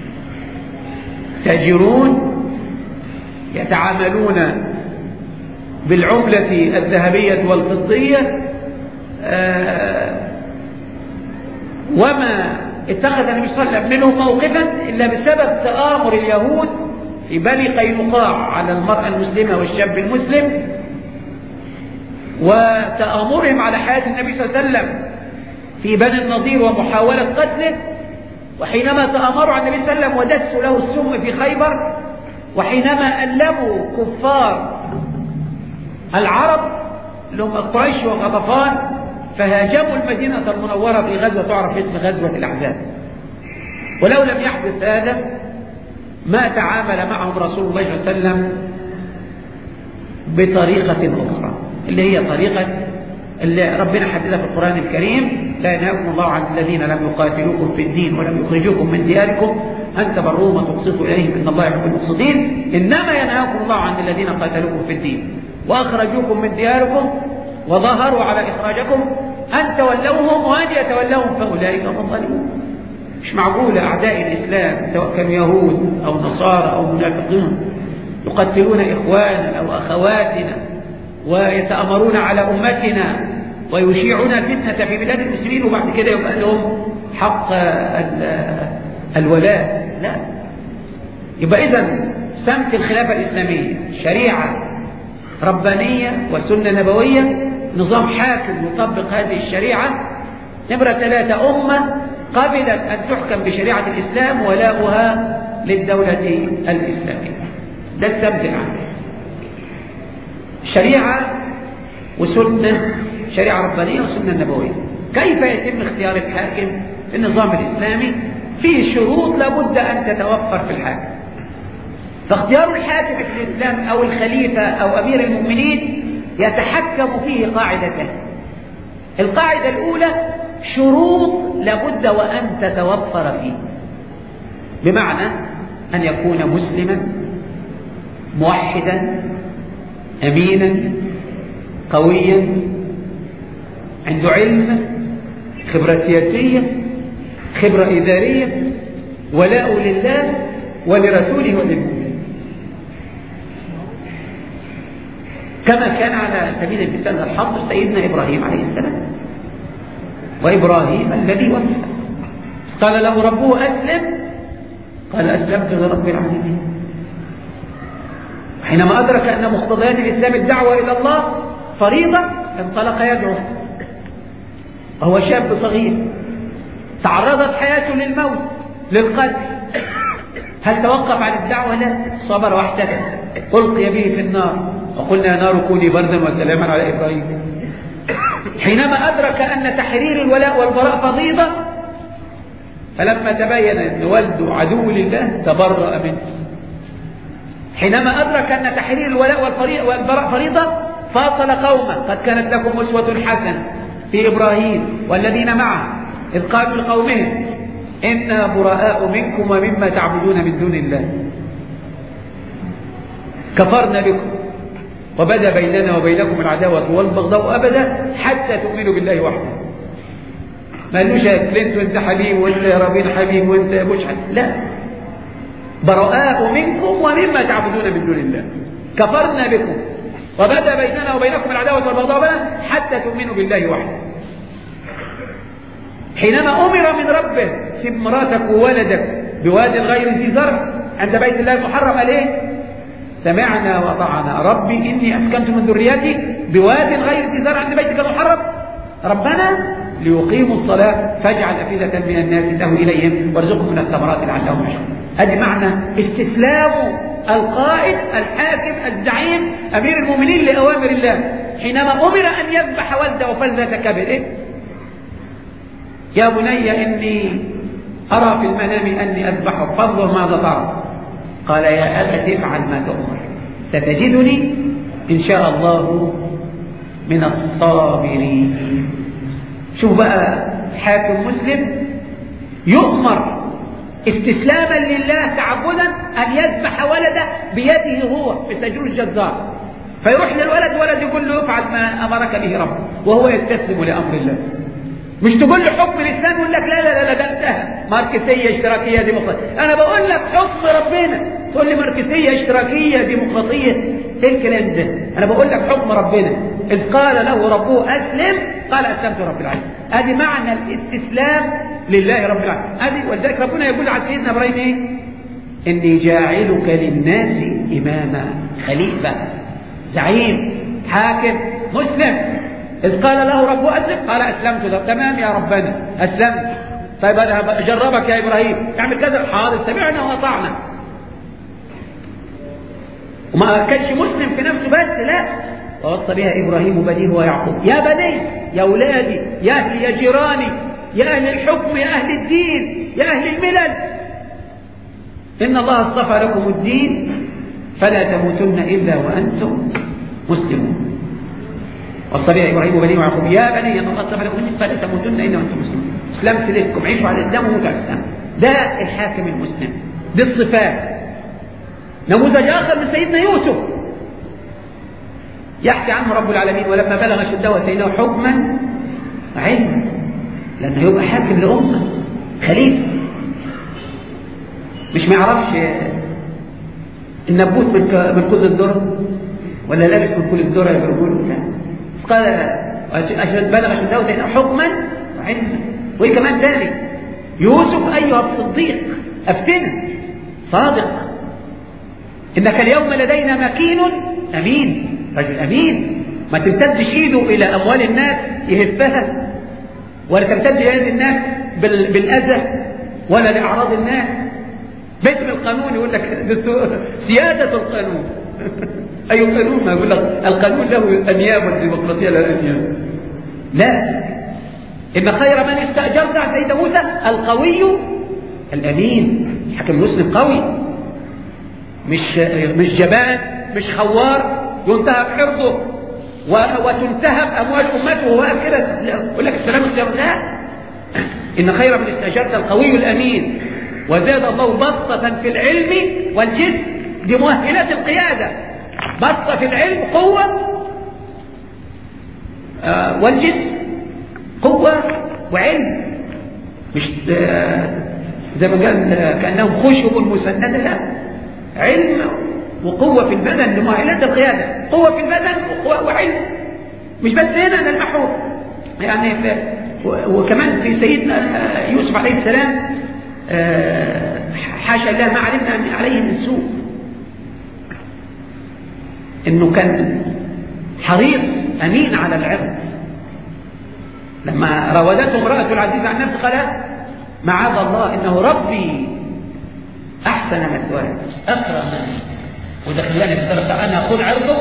تاجرون يتعاملون بالعملة الذهبية والفضية، وما اتخذ النبي صلى الله عليه وسلم منه موقفا إلا بسبب تآمر اليهود في بني قينقاع على المرأة المسلمة والشاب المسلم، وتآمرهم على حياة النبي صلى الله عليه وسلم في بني النضير ومحاولة قتله، وحينما تآمروا على النبي صلى الله عليه وسلم ودسوا له السم في خيبر، وحينما ألموا كفار العرب اللي هم قريش وغطفان فهاجموا المدينة المنورة في غزوة تعرف اسم غزوة الأحزاب. ولو لم يحدث هذا ما تعامل معهم رسول الله صلى الله عليه وسلم بطريقة أخرى، اللي هي طريقة اللي ربنا حددها في القرآن الكريم: لا ينهاكم الله عن الذين لم يقاتلوكم في الدين ولم يخرجوكم من دياركم أن تبروهم وتقسطوا إليهم إن الله يحب المقسطين، إنما ينهاكم الله عن الذين قاتلوكم في الدين وأخرجوكم من دياركم وظهروا على إخراجكم أن تولوهم وأن يتولوهم فأولئك هم الظالمون. مش معقولة أعداء الإسلام سواء كانوا يهود أو نصارى أو منافقين يقتلون إخواننا أو أخواتنا ويتأمرون على أمتنا ويشيعون الفتنة في بلاد المسلمين وبعد كده يبقى لهم حق الولاء. لا، يبقى إذن سمت الخلافة الإسلامية شريعة ربانية وسنة نبوية، نظام حاكم يطبق هذه الشريعة. نمرة 3 أمة قبلت أن تحكم بشريعة الإسلام ولاؤها للدولة الإسلامية. ده السمت العام، شريعة وسنة، شريعة ربانية وسنة نبوية. كيف يتم اختيار الحاكم في النظام الإسلامي؟ فيه شروط لابد أن تتوفر في الحاكم. فاختيار الحاكم في الإسلام أو الخليفة أو أمير المؤمنين يتحكم فيه قاعدتان. القاعدة الأولى شروط لابد وأن تتوفر فيه، بمعنى أن يكون مسلما موحدا أمينا قويا عنده علم، خبرة سياسية، خبرة إدارية، ولاء لله ولرسوله وللمؤمنين، كما كان على سبيل المثال الحصر سيدنا إبراهيم عليه السلام. وإبراهيم الذي وفى قال له ربه أسلم، قال أسلمت لرب العالمين. حينما أدرك أن مقتضيات الإسلام الدعوة إلى الله فريضة انطلق يدعو، وهو شاب صغير تعرضت حياته للموت للقتل، هل توقف عن الدعوة؟ لا، صبر واحتسب، ألقي به في النار وقلنا يا نار كوني بردا وسلاما على إبراهيم. حينما أدرك أن تحرير الولاء والبراء فريضة فلما تبين أن والده عدو لله تبرأ منه. حينما أدرك أن تحرير الولاء والبراء فريضة فاصل قومه: قد كانت لكم أسوة حسنة في إبراهيم والذين معه إذ قالوا لقومهم إنا براء منكم ومما تعبدون من دون الله كفرنا بكم وبدا بيننا وبينكم العداوة والبغضاء أبدا حتى تؤمنوا بالله وحده. ما قالوش يا كلينت وانت حبيب وانت يا رابين حبيب وانت يا بوش حبيب، لا، براء منكم ومما تعبدون من دون الله كفرنا بكم وبدا بيننا وبينكم العداوة والبغضاء أبدا حتى تؤمنوا بالله وحده. حينما أمر من ربه سب مراتك وولدك بواد غير ذي زرع عند بيت الله المحرم عليه سمعنا وطعنا ربي إني أسكنت من ذريتي بواد غير ذي زرع عند بيتك المحرم ربنا ليقيموا الصلاة فاجعل أفئدة من الناس تهوي إليهم وارزقهم من الثمرات لعلهم يشكرون. هذا معنى استسلام القائد الحاكم الزعيم أمير المؤمنين لأوامر الله. حينما أمر أن يذبح ولده فلذة كبر يا بني إني أرى في المنام أني أذبحك فانظر ماذا ترى. قال يا أبت افعل ما تؤمر ستجدني إن شاء الله من الصابرين. شوف بقى حاكم مسلم يؤمر استسلاما لله تعبدا أن يذبح ولده بيده هو بسجون الجزار، فيروح للولد، ولد يقول له افعل ما أمرك به ربك وهو يستسلم لأمر الله. مش تقول له حكم الإسلام يقول لك لا لا لا ده انتهى، ماركسية اشتراكية ديمقراطية. أنا بقول لك حكم ربنا تقول لي ماركسية اشتراكية ديمقراطية، ايه الكلام ده؟ أنا بقول لك حكم ربنا، إذ قال له ربه أسلم قال أسلمت رب العالمين. هذه معنى الاستسلام لله رب العالمين. هذه ولذلك ربنا يقول على سيدنا إبراهيم إيه؟ إني جاعلك للناس إماما، خليفة، زعيم، حاكم، مسلم. إذ قال له ربه أسلم قال أسلمت له. تمام يا ربنا أسلمت. طيب أنا أجربك يا إبراهيم اعمل كذا، حاضر سمعنا وأطعنا. وما كانش مسلم في نفسه بس، لا، ووصى بها إبراهيم بنيه ويعقوب يا بني، يا أولادي، يا أهلي، يا جيراني، يا أهل الحكم، يا أهل الدين، يا أهل الملل، إن الله اصطفى لكم الدين فلا تموتن إلا وأنتم مسلمون. وصى بها إبراهيم بنيه ويعقوب يا بني إن الله اصطفى لكم الدين فلا تموتن إلا وأنتم مسلمون. اسلمت لكم، عيشوا على الإسلام وموتوا على الإسلام. ده الحاكم المسلم، دي الصفات. نموذج آخر من سيدنا يوسف يحكي عنه رب العالمين ولما بلغ أشده وآتيناه حكما وعلما، لأنه يبقى حاكم لأمة، خليفة، مش ما يعرفش النبوت من كوز الذرة ولا لابس من كل الذرة يقولوا. قال بلغ أشده وآتيناه حكما وعلما. وإيه كمان ثاني؟ يوسف أيها الصديق أفتنا صادق، إنك اليوم لدينا مكين أمين، رجل أمين، ما تمتدش إيده إلى أموال الناس يهفها، ولا تمتد يد الناس بالأذى ولا لأعراض الناس باسم القانون. يقول لك سيادة القانون أي قانون؟ ما يقول لك القانون له أنياب والديمقراطية لها أنياب. لا، إن خير من استأجرت على سيدنا موسى القوي الأمين. الحاكم المسلم قوي، مش جبان، مش خوار ينتهك حرضه وتنتهب أموال أمته وهو كده يقول لك السلام عليكم. لا، إن خير من استأجرت القوي الأمين. وزاد الله بسطة في العلم والجسم، دي مؤهلات القيادة، بسطة في العلم قوة، والجسم قوة وعلم، مش زي ما قال كأنهم خشب مسندة، لا، علم وقوة في البدن لمؤهلات القيادة، قوة في البدن وعلم. مش بس هنا نلمحه يعني وكمان في سيدنا يوسف عليه السلام حاشا الله ما علمنا عليه من سوء، انه كان حريص امين على العرض. لما راودته امرأة العزيز عن نفسه قال معاذ الله انه ربي احسن مثواي اكرم مني وده خلاني اخترت انا اخذ عرضه.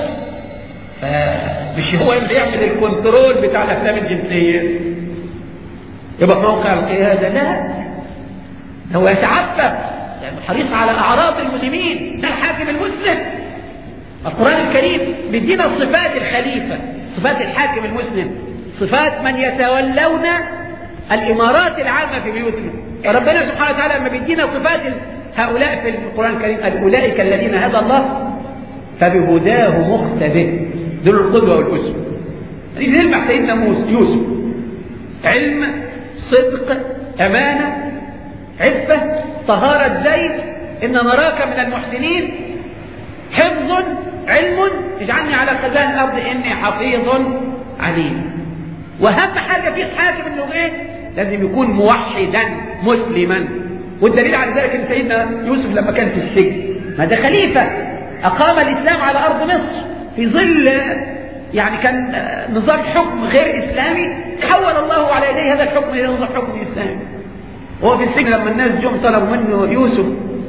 مش هو اللي يعمل الكنترول بتاع الافلام الجنسيه يبقى في موقع القياده، لا، هو يتعفف يعني حريص على اعراض المسلمين. ده الحاكم المسلم. القران الكريم بيدينا صفات الخليفه، صفات الحاكم المسلم، صفات من يتولون الامارات العامه في بيوتنا. ربنا سبحانه وتعالى لما بيدينا صفات هؤلاء في القرآن الكريم قال أولئك الذين هدى الله فبهداه مقتده، دول القدوة والأسوة. نلمح سيدنا يوسف، علم، صدق، أمانة، عفة، طهارة زيت، إن نراك من المحسنين، حفظ، علم، اجعلني على خزائن الأرض إني حفيظ عليم. وأهم حاجة في الحاكم إنه إيه؟ لازم يكون موحدا مسلما. والدليل على ذلك ان سيدنا يوسف لما كان في السجن، ما ده خليفة اقام الاسلام على ارض مصر في ظل يعني كان نظام حكم غير اسلامي، حول الله على يديه هذا الحكم الى نظام حكم اسلامي. وهو في السجن لما الناس جم طلبوا منه يوسف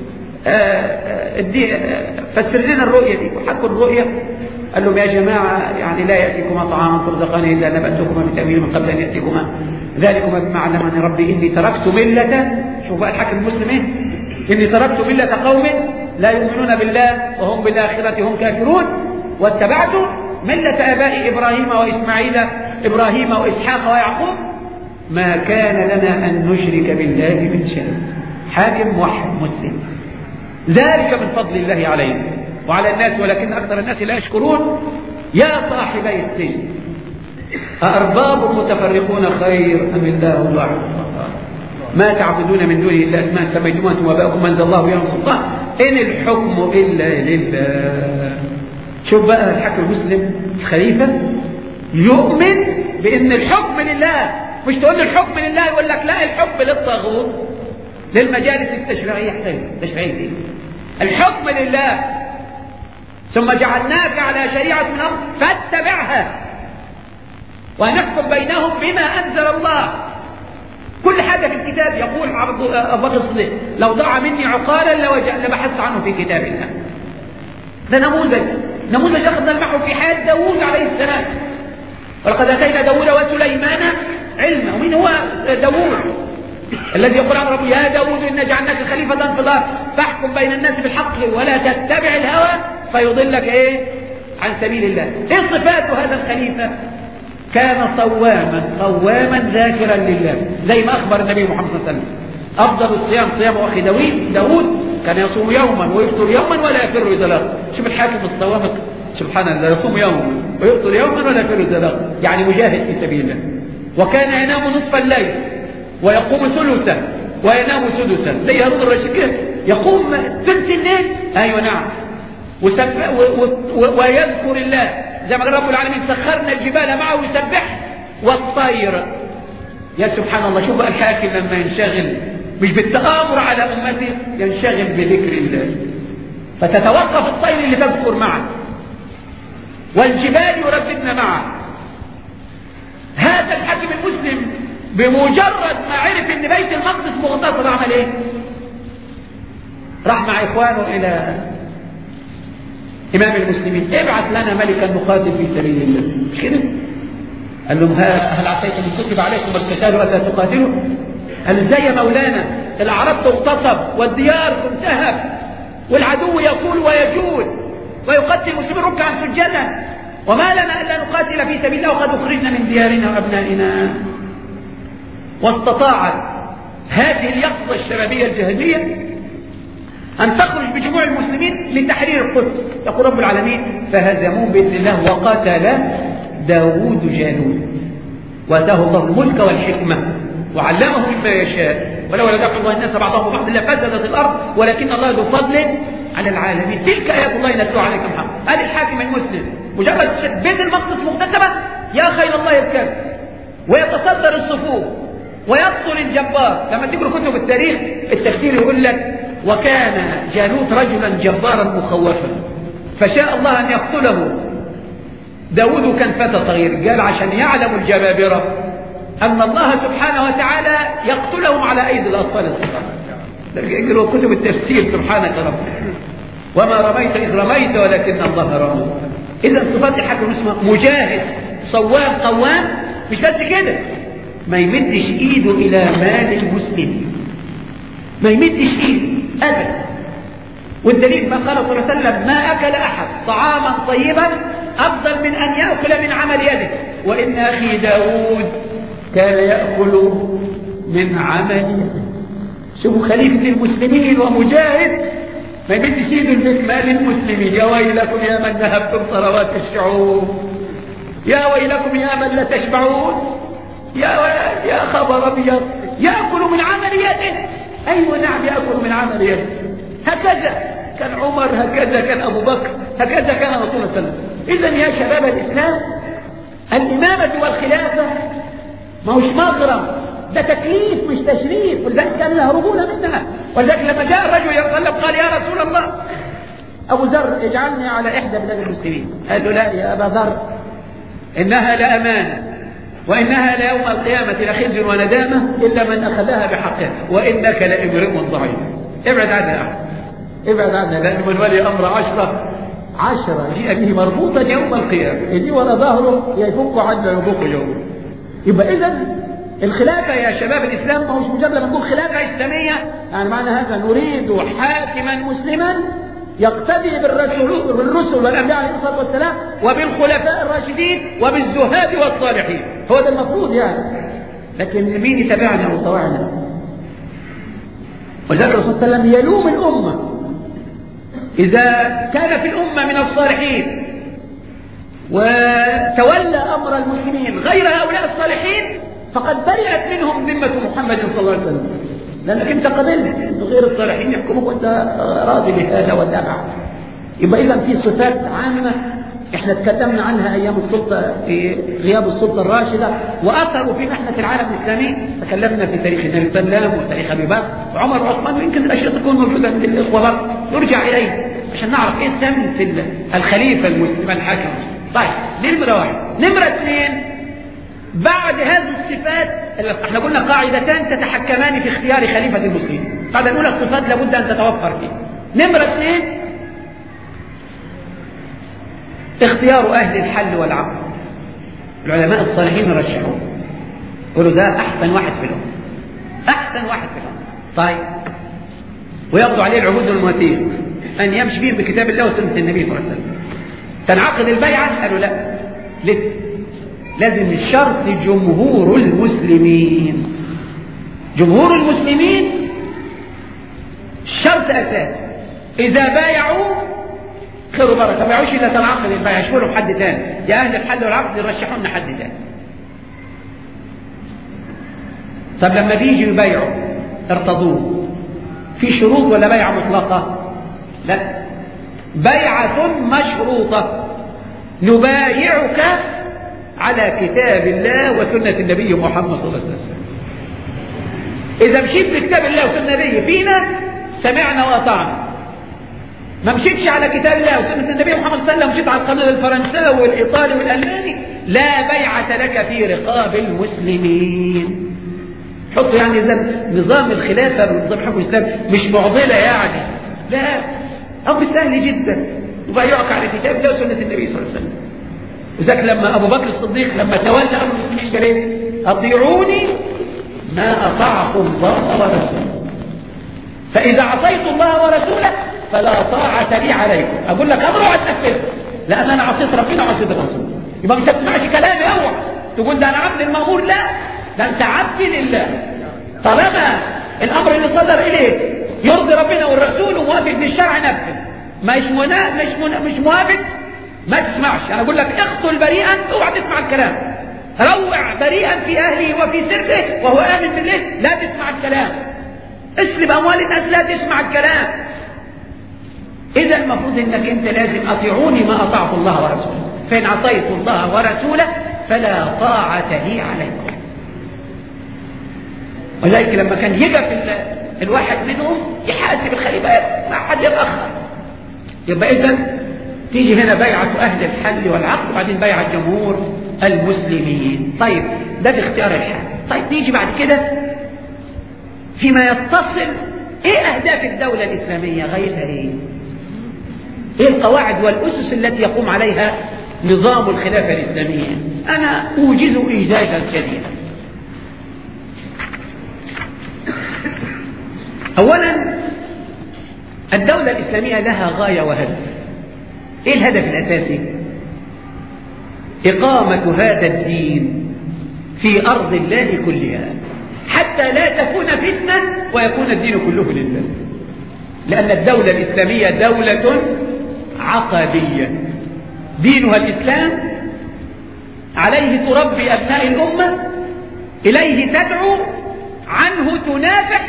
فسر لنا الرؤية دي وحكوا الرؤية، قال لهم يا جماعة يعني لا يأتيكما طعاما ترزقان إلا نبأتكما بتأويله من قبل أن يأتيكما ذلكما بما علمني ربي إني تركت ملة، شوف بقى الحاكم المسلم إيه؟ إني تركت ملة قوم لا يؤمنون بالله وهم بالآخرة هم كافرون واتبعت ملة آباء إبراهيم وإسماعيل إبراهيم وإسحاق ويعقوب ما كان لنا أن نشرك بالله من شيء. حاكم موحد مسلم. ذلك من فضل الله علينا وعلى الناس ولكن أكثر الناس لا يشكرون. يا صاحبي السجن أأرباب متفرقون خير أم الله الواحد القهار ما تعبدون من دونه إلا أسماء سميتموها أنتم وآباؤكم ما أنزل الله بها من سلطان إن الحكم إلا لله. شوف بقى الحاكم المسلم الخليفة يؤمن بأن الحكم لله، مش تقول له الحكم لله يقول لك لا الحكم للطاغوت للمجالس التشريعية. تشريعية الحكم لله ثم جعلناك على شريعة من أمر فاتبعها ونحكم بينهم بما أنزل الله. كل حاجة في الكتاب يقول أبو بكر الصديق لو ضاع مني عقالا لبحثت عنه في كتاب الله. ده نموذج أخذ نلمحه في حياة داود عليه السلام. ولقد أتينا داود وسليمان علما. ومين هو داود الذي يقول عن ربه يا داود إنا جعلناك خليفة في الأرض فاحكم بين الناس بالحق ولا تتبع الهوى فيضلك عن سبيل الله. ايه صفات هذا الخليفة؟ كان قواما ذاكرا لله زي ما أخبر النبي محمد صلى الله عليه وسلم. أفضل الصيام صيام أخي داود كان يصوم يوما ويفطر يوما ولا يفر إذا لاقى. شوف الحاكم الصوامق سبحان الله يصوم يوما ويفطر يوما ولا يفر إذا لاقى، يعني مجاهد في سبيل الله. وكان ينام نصف الليل ويقوم ثلثا وينام سدسا زي هارون الرشيد كده يقوم ثلث الليل. أيوة نعم. ويذكر الله زي ما قال رب العالمين سخرنا الجبال معه يسبح والطير. يا سبحان الله. شوف الحاكم لما ينشغل مش بالتآمر على أمته ينشغل بذكر الله فتتوقف الطير اللي تذكر معه والجبال يرددن معه. هذا الحاكم المسلم بمجرد ما عرف ان بيت المقدس مغتصب عمل ايه؟ راح مع اخوانه الى امام المسلمين ابعث لنا ملكا نقاتل في سبيل الله. مش كده؟ قال لهم هل عسيتم ان كتب عليكم القتال ولا تقاتلوا؟ قال ازاي يا مولانا الاعراب تغتصب والديار تنتهب والعدو يقول ويجول ويقتل المسلمين ركعا سجدا وما لنا الا نقاتل في سبيل الله وقد اخرجنا من ديارنا وابنائنا. واستطاعت هذه اليقظة الشبابية الجهادية أن تخرج بجموع المسلمين لتحرير القدس. يقول رب العالمين فهزموه بإذن الله وقاتل داود جالوت وآتاه الله الملك والحكمة وعلمه مما يشاء ولولا دفع الله الناس بعضهم ببعض لفسدت الأرض ولكن الله ذو فضل على العالمين. تلك آيات الله نتلوها عليكم حق. هذا الحاكم المسلم مجرد بيت المقدس مغتصبا يا خير الله يبكر ويتصدر الصفوف ويقتل الجبار. لما تقرأ كتب التاريخ التفسير يقول لك وكان جالوت رجلا جبارا مخوفا فشاء الله أن يقتله. داود كان فتى صغير قال عشان يعلم الجبابرة أن الله سبحانه وتعالى يقتلهم على أيدي الأطفال الصغار. اقرأ كتب التفسير سبحانك رب وما رميت إذ رميت ولكن الله رمى. إذا صفات الحاكم اسمه مجاهد صوام قوام. مش بس كده ما يمدش ايده الى مال المسلم ما يمدش ايده ابدا. والدليل ما قال صلى الله عليه وسلم ما اكل احد طعاما طيبا افضل من ان ياكل من عمل يده وان اخي داود كان ياكل من عمل يده. شوفوا خليفه المسلمين ومجاهد ما يمدش ايده البيت مال المسلمين. يا ويلكم يا من ذهبتم ثروات الشعوب يا ويلكم يا من لا تشبعون يا خبر ابيض ياكل من عمل يده. ايوه نعم ياكل من عمل يده. هكذا كان عمر هكذا كان ابو بكر هكذا كان رسول الله صلى الله عليه وسلم. اذا يا شباب الاسلام الامامه والخلافه ما هوش مغرم ده تكليف مش تشريف. ولذلك كان لها رجوله منها. ولذلك لما جاء الرجل يتطلب قال يا رسول الله ابو ذر اجعلني على احدى بلاد المسلمين. قال له لا يا ابا ذر انها لامانه وإنها ليوم القيامة لخزي وندامة إلا من أخذها بحقها وإنك لامرئ ضعيف. ابعد عنها أحسن ابعد عنها لأن من ولي أمر 10 جيء به مربوطا يوم القيامة يجي ولا ظهره يفك عنه يفك يوم. يبقى إذن الخلافة يا شباب الإسلام ما هوش مجرد ما نقول خلافة إسلامية يعني معنى هذا نريد حاكما مسلما يقتدي بالرسل والأنبياء عليه الصلاة والسلام وبالخلفاء الراشدين وبالزهاد والصالحين. هو ده المفروض يعني. لكن مين يتبعنا وطوعنا؟ وذلك الرسول صلى الله عليه وسلم يلوم الأمة إذا كان في الأمة من الصالحين وتولى أمر المسلمين غير هؤلاء الصالحين فقد برئت منهم ذمة محمد صلى الله عليه وسلم، لأنك أنت قبلت أنه غير الصالحين يحكموك وأنت راضي بهذا وتابع. يبقى إذا في صفات عامة احنا اتكلمنا عنها أيام السلطة في غياب السلطة الراشدة وأثروا في محنة العالم الإسلامي. تكلمنا في تاريخ النبي صلى الله عليه وسلم وتاريخ أبي بكر وعمر وعثمان، ويمكن الأشياء تكون موجودة من الإخوة نرجع إليه عشان نعرف إيه سمت الخليفة المسلم الحاكم المسلم. طيب نمرة واحد. نمرة اثنين، بعد هذه الصفات احنا قلنا قاعدتان تتحكمان في اختيار خليفة المسلمين. القاعدة الأولى الصفات لابد أن تتوفر فيه. نمرة اثنين، اختيار أهل الحل والعقد. العلماء الصالحين رشحوه يقولوا ده أحسن واحد في الأمة، أحسن واحد في الأمة. طيب ويقضوا عليه العهود والمواثيق أن يمشي فيه بكتاب الله وسنة النبي صلى الله عليه وسلم. تنعقد البيعة؟ قالوا لا، لسه لازم الشرط جمهور المسلمين. جمهور المسلمين شرط أساسي. إذا بايعوا خير وبركة، ما بايعوش إلا تنعقد البيعة يشوروا بحد تاني، يا أهل الحل والعقد يرشحوا لنا حد تاني. طب لما بيجي يبايعوا ارتضوه في شروط ولا بيعة مطلقة؟ لا، بيعة مشروطة. نبايعك على كتاب الله وسنة النبي محمد صلى الله عليه وسلم. إذا مشيت بكتاب الله وسنة النبي فينا سمعنا وأطعنا، ما مشيتش على كتاب الله وسنة النبي محمد صلى الله عليه وسلم، مشيت على القانون الفرنساوي والإيطالي والألماني، لا بيعة لك في رقاب المسلمين. حطوا يعني إذا نظام الخلافة ونظام حكم الإسلام مش معضلة يعني، لا، أمر سهل جدا. وبايعك على كتاب الله وسنة النبي صلى الله عليه وسلم. وذلك لما أبو بكر الصديق لما تولى أمر المسلمين قال إيه؟ أطيعوني ما أطعتم الله ورسوله، فإذا عصيت الله ورسوله فلا طاعة لي عليكم. أقول لك أمر وأتنفذ، لأن أنا عصيت ربنا وعصيت الرسول. يبقى مش هتسمعش كلامي أوعى تقول ده أنا عبد المأمور، لا، ده أنت عبد لله. طالما الأمر اللي صدر إليك يرضي ربنا والرسول وموافق بالشرع نفذ، مش موافق ما تسمعش. أنا أقول لك اقتل بريئا، اوعى تسمع الكلام. روع بريئا في أهله وفي سره وهو آمن بالله، لا تسمع الكلام. اسلب أموال الناس، لا تسمع الكلام. إذا المفروض أنك أنت لازم أطيعوني ما أطعت الله ورسوله، فإن عصيت الله ورسوله فلا طاعة لي عليكم. ولذلك لما كان يقف الواحد منهم يحاسب الخليفات ما حد يتأخر. يبقى إذن تيجي هنا بيعة أهل الحل والعقد وبعدين بيعة جمهور المسلمين. طيب ده في اختيار الحال. طيب نيجي بعد كده فيما يتصل ايه أهداف الدولة الإسلامية، غايتها ايه القواعد والأسس التي يقوم عليها نظام الخلافة الإسلامية. أنا أوجز إيجازا شديدا. أولا الدولة الإسلامية لها غاية وهدف. ايه الهدف الأساسي؟ إقامة هذا الدين في أرض الله كلها حتى لا تكون فتنة ويكون الدين كله لله. لأن الدولة الإسلامية دولة عقدية، دينها الإسلام، عليه تربي أبناء الأمة، إليه تدعو، عنه تنافح،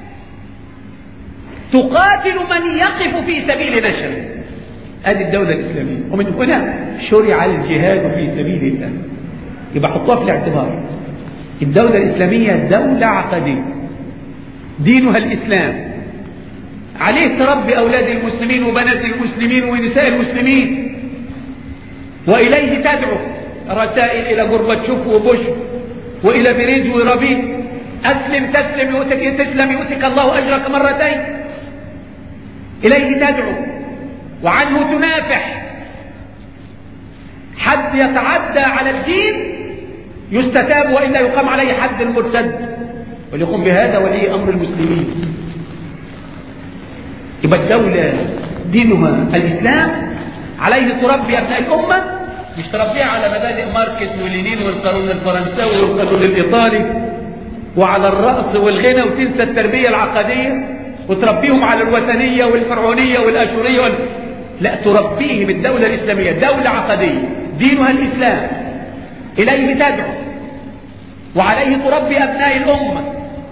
تقاتل من يقف في سبيل نشره. هذه الدولة الإسلامية، ومن هنا شرع الجهاد في سبيل الله. يبقى حطوها في الاعتبار. الدولة الإسلامية دولة عقدية، دينها الإسلام، عليه تربي أولاد المسلمين وبنات المسلمين ونساء المسلمين، وإليه تدعو رسائل إلى غورباتشوف وبوش وإلى بيريز ورابين: أسلم تسلم يؤتك، تسلم يؤتك الله أجرك مرتين. إليه تدعو وعنه تنافح. حد يتعدى على الدين يستتاب وإلا يقام عليه حد المرتد، وليقوم بهذا ولي أمر المسلمين. يبقى الدولة دينها الإسلام، عليه تربي أبناء الأمة، مش تربيها على مبادئ ماركس ولينين والقانون الفرنساوي والقانون الإيطالي وعلى الرأس والغنى وتنسى التربية العقدية. وتربيهم على الوثنية والفرعونية والأشورية لا، تربيهم الدولة الإسلامية دولة عقدية دينها الإسلام، إليه تدعو وعليه تربي أبناء الأمة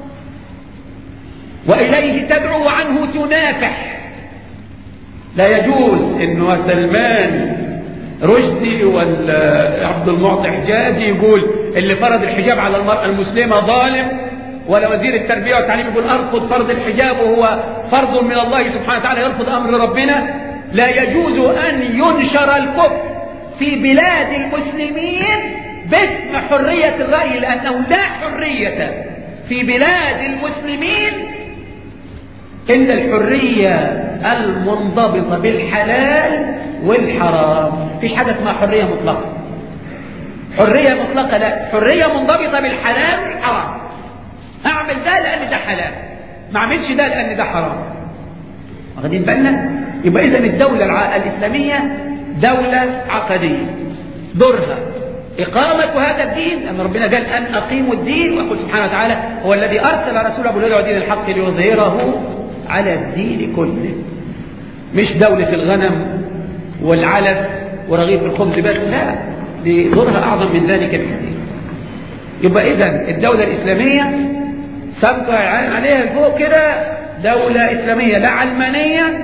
وإليه تدعو وعنه تنافح. لا يجوز إنه سلمان رشدي ولا عبد المعطي حجازي يقول اللي فرض الحجاب على المرأة المسلمة ظالم، ولا وزير التربية والتعليم يقول أرفض فرض الحجاب وهو فرض من الله سبحانه وتعالى يرفض أمر ربنا. لا يجوز أن ينشر الكفر في بلاد المسلمين باسم حرية الرأي، لأنه لا حرية في بلاد المسلمين إلا الحرية المنضبطة بالحلال والحرام. فيش حاجة اسمها حرية مطلقة. حرية مطلقة لا، حرية منضبطة بالحلال والحرام. أعمل ده لأن ده حلال، ما أعملش ده لأن ده حرام. واخدين بالنا؟ يبقى إذن الدولة الإسلامية دولة عقدية دورها إقامة هذا الدين، لأن ربنا قال أن أقيموا الدين، ويقول سبحانه وتعالى هو الذي أرسل رسوله بالهدى ودين الحق ليظهره على الدين كله. مش دولة الغنم والعلف ورغيف الخبز بس، لا، دي دورها أعظم من ذلك بكثير. يبقى إذن الدولة الإسلامية سبق عليها فوق كده دولة إسلامية، لا علمانية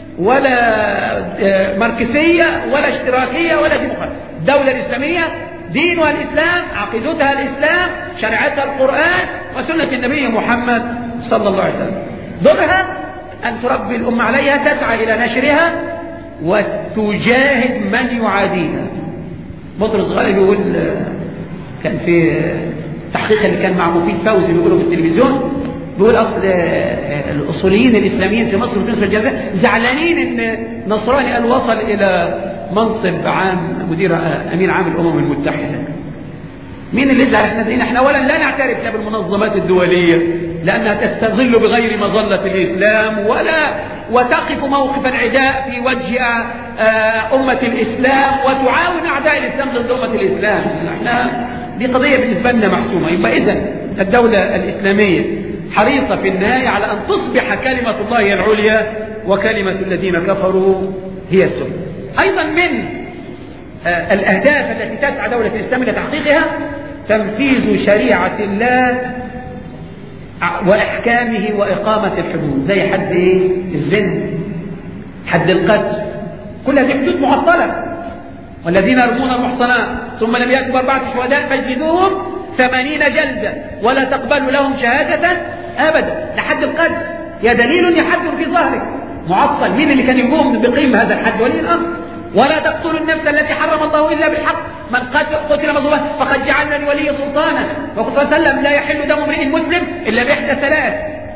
ولا ماركسية ولا اشتراكية ولا ديمقراطية. الدولة الإسلامية دينها الإسلام، عقيدتها الإسلام، شريعتها القرآن وسنة النبي محمد صلى الله عليه وسلم. دورها أن تربي الأمة عليها، تسعى إلى نشرها وتجاهد من يعاديها. بطرس غالي بيقول، كان في التحقيق اللي كان مع مفيد فوزي بيقوله في التلفزيون، بيقول أصل الأصوليين الإسلاميين في مصر وفي الجزائر زعلانين إن نصراني قال وصل إلى منصب عام مدير أمين عام الأمم المتحدة. مين اللي زعل؟ احنا أولا لا نعترف لا بالمنظمات الدولية لأنها تستظل بغير مظلة الإسلام وتقف موقف العداء في وجه أمة الإسلام وتعاون أعداء الإسلام ضد أمة الإسلام. احنا دي قضية بالنسبة لنا محسومة. يبقى إذن الدولة الإسلامية حريصة في النهاية على أن تصبح كلمة الله العليا وكلمة الذين كفروا هي السفلى. أيضا من الأهداف التي تسعى دولة الإسلام إلى تحقيقها تنفيذ شريعة الله وإحكامه وإقامة الحدود، زي حد الزنا، حد القتل، كل هذه حدود معطلة. والذين يرمون المحصنات ثم لم يأتوا بأربعة شهداء فاجلدوهم 80 جلدة ولا تقبلوا لهم شهادة أبدا. لحد القتل يا دليل يحد في ظهرك معطل. مين اللي كان يقوم بقيم هذا الحد؟ ولي الأمر. ولا تقتلوا النفس التي حرم الله إلا بالحق، من قتل مظلوما فقد جعلنا لولي سلطانا. وقال صلى الله عليه وسلم لا يحل دم امرئ مسلم إلا بإحدى ثلاث: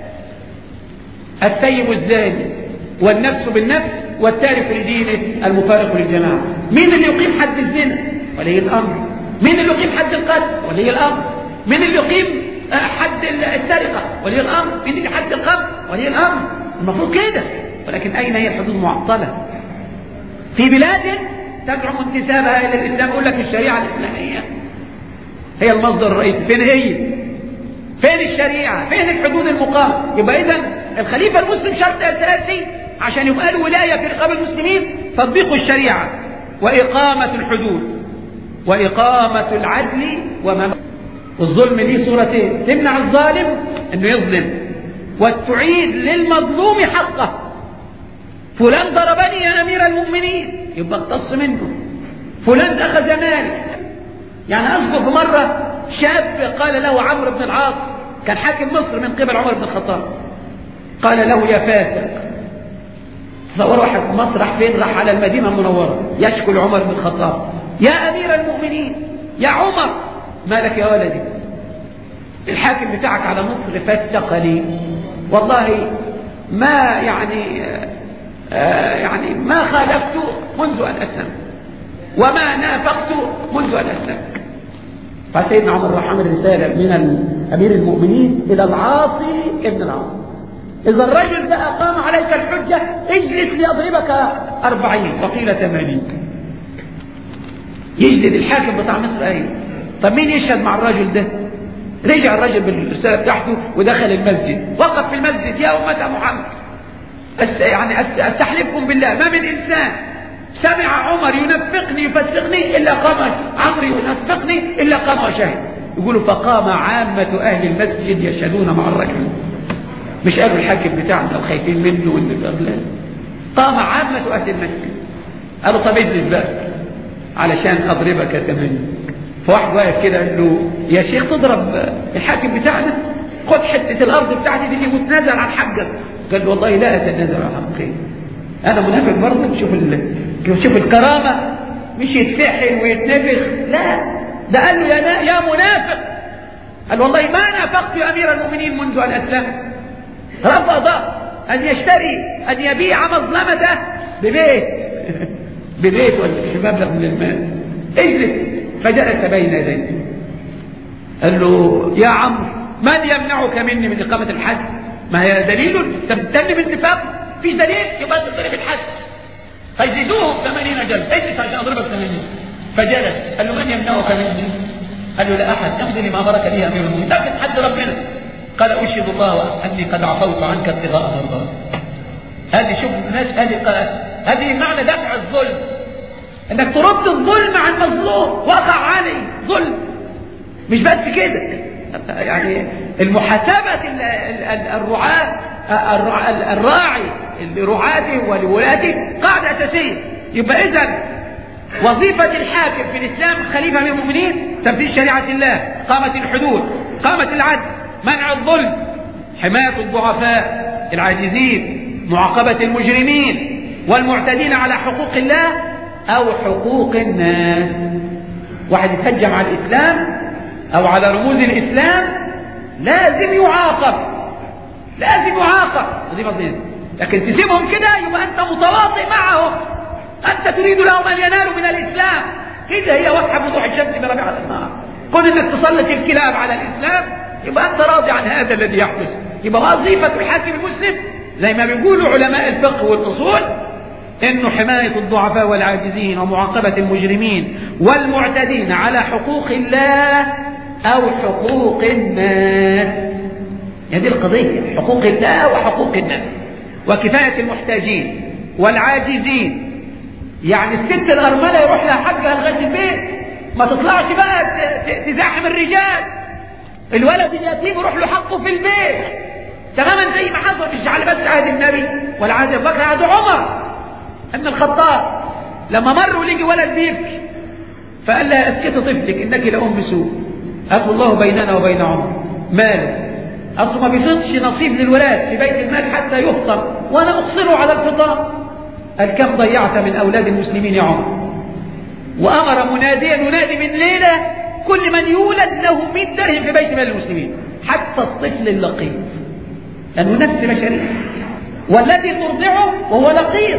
الثيب الزاني والنفس بالنفس والتارك لدينه المفارق للجماعة. مين اللي يقيم حد الزنا؟ ولي الأمر. مين اللي يقيم حد القتل؟ ولي الأمر. مين اللي يقيم حد السرقة؟ ولي الأمر. مين اللي حد القتل؟ ولي الأمر. المفروض كده، ولكن أين هي الحدود معطلة في بلاد تزعم انتسابها إلى الإسلام؟ يقول لك الشريعة الإسلامية هي المصدر الرئيسي. فين هي؟ فين الشريعة؟ فين الحدود المقامة؟ يبقى إذن الخليفة المسلم شرط أساسي عشان يبقى له ولاية في رقاب المسلمين تطبيق الشريعة وإقامة الحدود وإقامة العدل والظلم. ليه صورتين: تمنع الظالم أنه يظلم وتعيد للمظلوم حقه. فلان ضربني يا أمير المؤمنين، يبقى اقتص منه. فلان أخذ مالي. يعني أذكر بمرة شاب قال له عمرو بن العاص، كان حاكم مصر من قبل عمر بن الخطاب، قال له يا فاسق. فراح مصر، راح فين؟ راح على المدينة المنورة يشكل عمر بن الخطاب: يا أمير المؤمنين، يا عمر، مالك يا ولدي؟ الحاكم بتاعك على مصر فسق لي، والله ما يعني ما خالفت منذ أن أسلم وما نافقت منذ أن أسلم. فسيدنا عمر راح عمل رسالة من أمير المؤمنين إلى العاصي ابن العاص: إذا الرجل ده أقام عليك الحجة اجلس لأضربك 40 وقيل 80. يجلد الحاكم بتاع مصر. أيه؟ طب مين يشهد مع الرجل ده؟ رجع الرجل بالرسالة بتاعته ودخل المسجد، وقف في المسجد: يا أمة محمد، يعني أستحلفكم بالله ما من إنسان سمع عمر ينفقني يفسقني إلا قام عمرو ينفقني إلا قام وشهد. يقولوا: فقام عامة أهل المسجد يشهدون مع الرجل. مش قالوا الحاكم بتاعنا وخايفين منه والنفاق، قام عامة أهل المسجد. قالوا: طب اجلس بقى علشان أضربك ثمانية. فواحد واقف كده قال له: يا شيخ تضرب الحاكم بتاعنا؟ خد حتة الأرض بتاعتي دي وتنازل عن حقك. قال له: والله لا أتنازل عن حقي، أنا منافق برضه. شوف الكرامة، مش يتفحل ويتنفخ، لا، ده قال له: يا منافق. قال: والله ما نافقت يا أمير المؤمنين منذ أن أسلم. رفض أن يشتري، أن يبيع مظلمته ببيت ولا مبلغ من المال. اجلس. فجلس بين يديه. قال له: يا عمرو، من يمنعك مني من إقامة الحد؟ ما هي دليل تمتن بالنفاق، فيش دليل يبقى تضرب الحد. فيزيدوه 80 جلد. اجلس عشان أضربك 80. فجلس. قال له: من يمنعك مني؟ قال له: لا أحد. امضي لما أمرك به أمير المؤمنين، لكن حد ربنا. قال: أشهد الله أني قد عفوت عنك ابتغاء مرضاك. هذه شوف الناس، هذه معنى دفع الظلم، انك ترد الظلم عن مظلوم وقع عليه ظلم. مش بس كده، يعني المحاسبة الراعي لرعاته ولولاته قاعدة أساسية. يبقى إذن وظيفة الحاكم في الإسلام خليفة من المؤمنين تنفيذ شريعة الله، إقامة الحدود، إقامة العدل، منع الظلم، حماية الضعفاء العاجزين، معاقبة المجرمين والمعتدين على حقوق الله أو حقوق الناس. واحد يتهجم على الإسلام أو على رموز الإسلام لازم يعاقب، لازم يعاقب. هذه وظيفة. لكن تسيبهم كده يبقى أنت متواطئ معهم، أنت تريد لهم أن ينالوا من الإسلام. كده هي واضحة بوضوح الشمس من ربيعة النهار. كون أنك تسلط الكلاب على الإسلام يبقى أنت راضي عن هذا الذي يحدث. يبقى وظيفة الحاكم المسلم زي ما بيقولوا علماء الفقه والأصول إنه حماية الضعفاء والعاجزين ومعاقبة المجرمين والمعتدين على حقوق الله أو حقوق الناس. هذه القضية، حقوق الله وحقوق الناس، وكفاية المحتاجين والعاجزين. يعني الست الأرملة يروح لها حقها لغاية البيت، ما تطلعش بقى تزاحم الرجال. الولد اليتيم يروح له حقه في البيت تماما زي ما حصل، مش على بس عهد النبي ولا عهد أبو بكر، عهد عمر ابن الخطاب لما مر ولقي ولد بيبكي فقال لها: اسكتي طفلك إنك لأم سوء. أخو الله بيننا وبين عمر ماله، أصله ما بيفضش نصيب للولاد في بيت المال حتى يفطر وأنا أقصره على الفطار. قال: كم ضيعت من أولاد المسلمين يا عمر؟ وأمر مناديا ينادي من ليلة كل من يولد له 100 درهم في بيت مال المسلمين، حتى الطفل اللقيط، لأنه نفس بشرية. والذي ترضعه وهو لقيط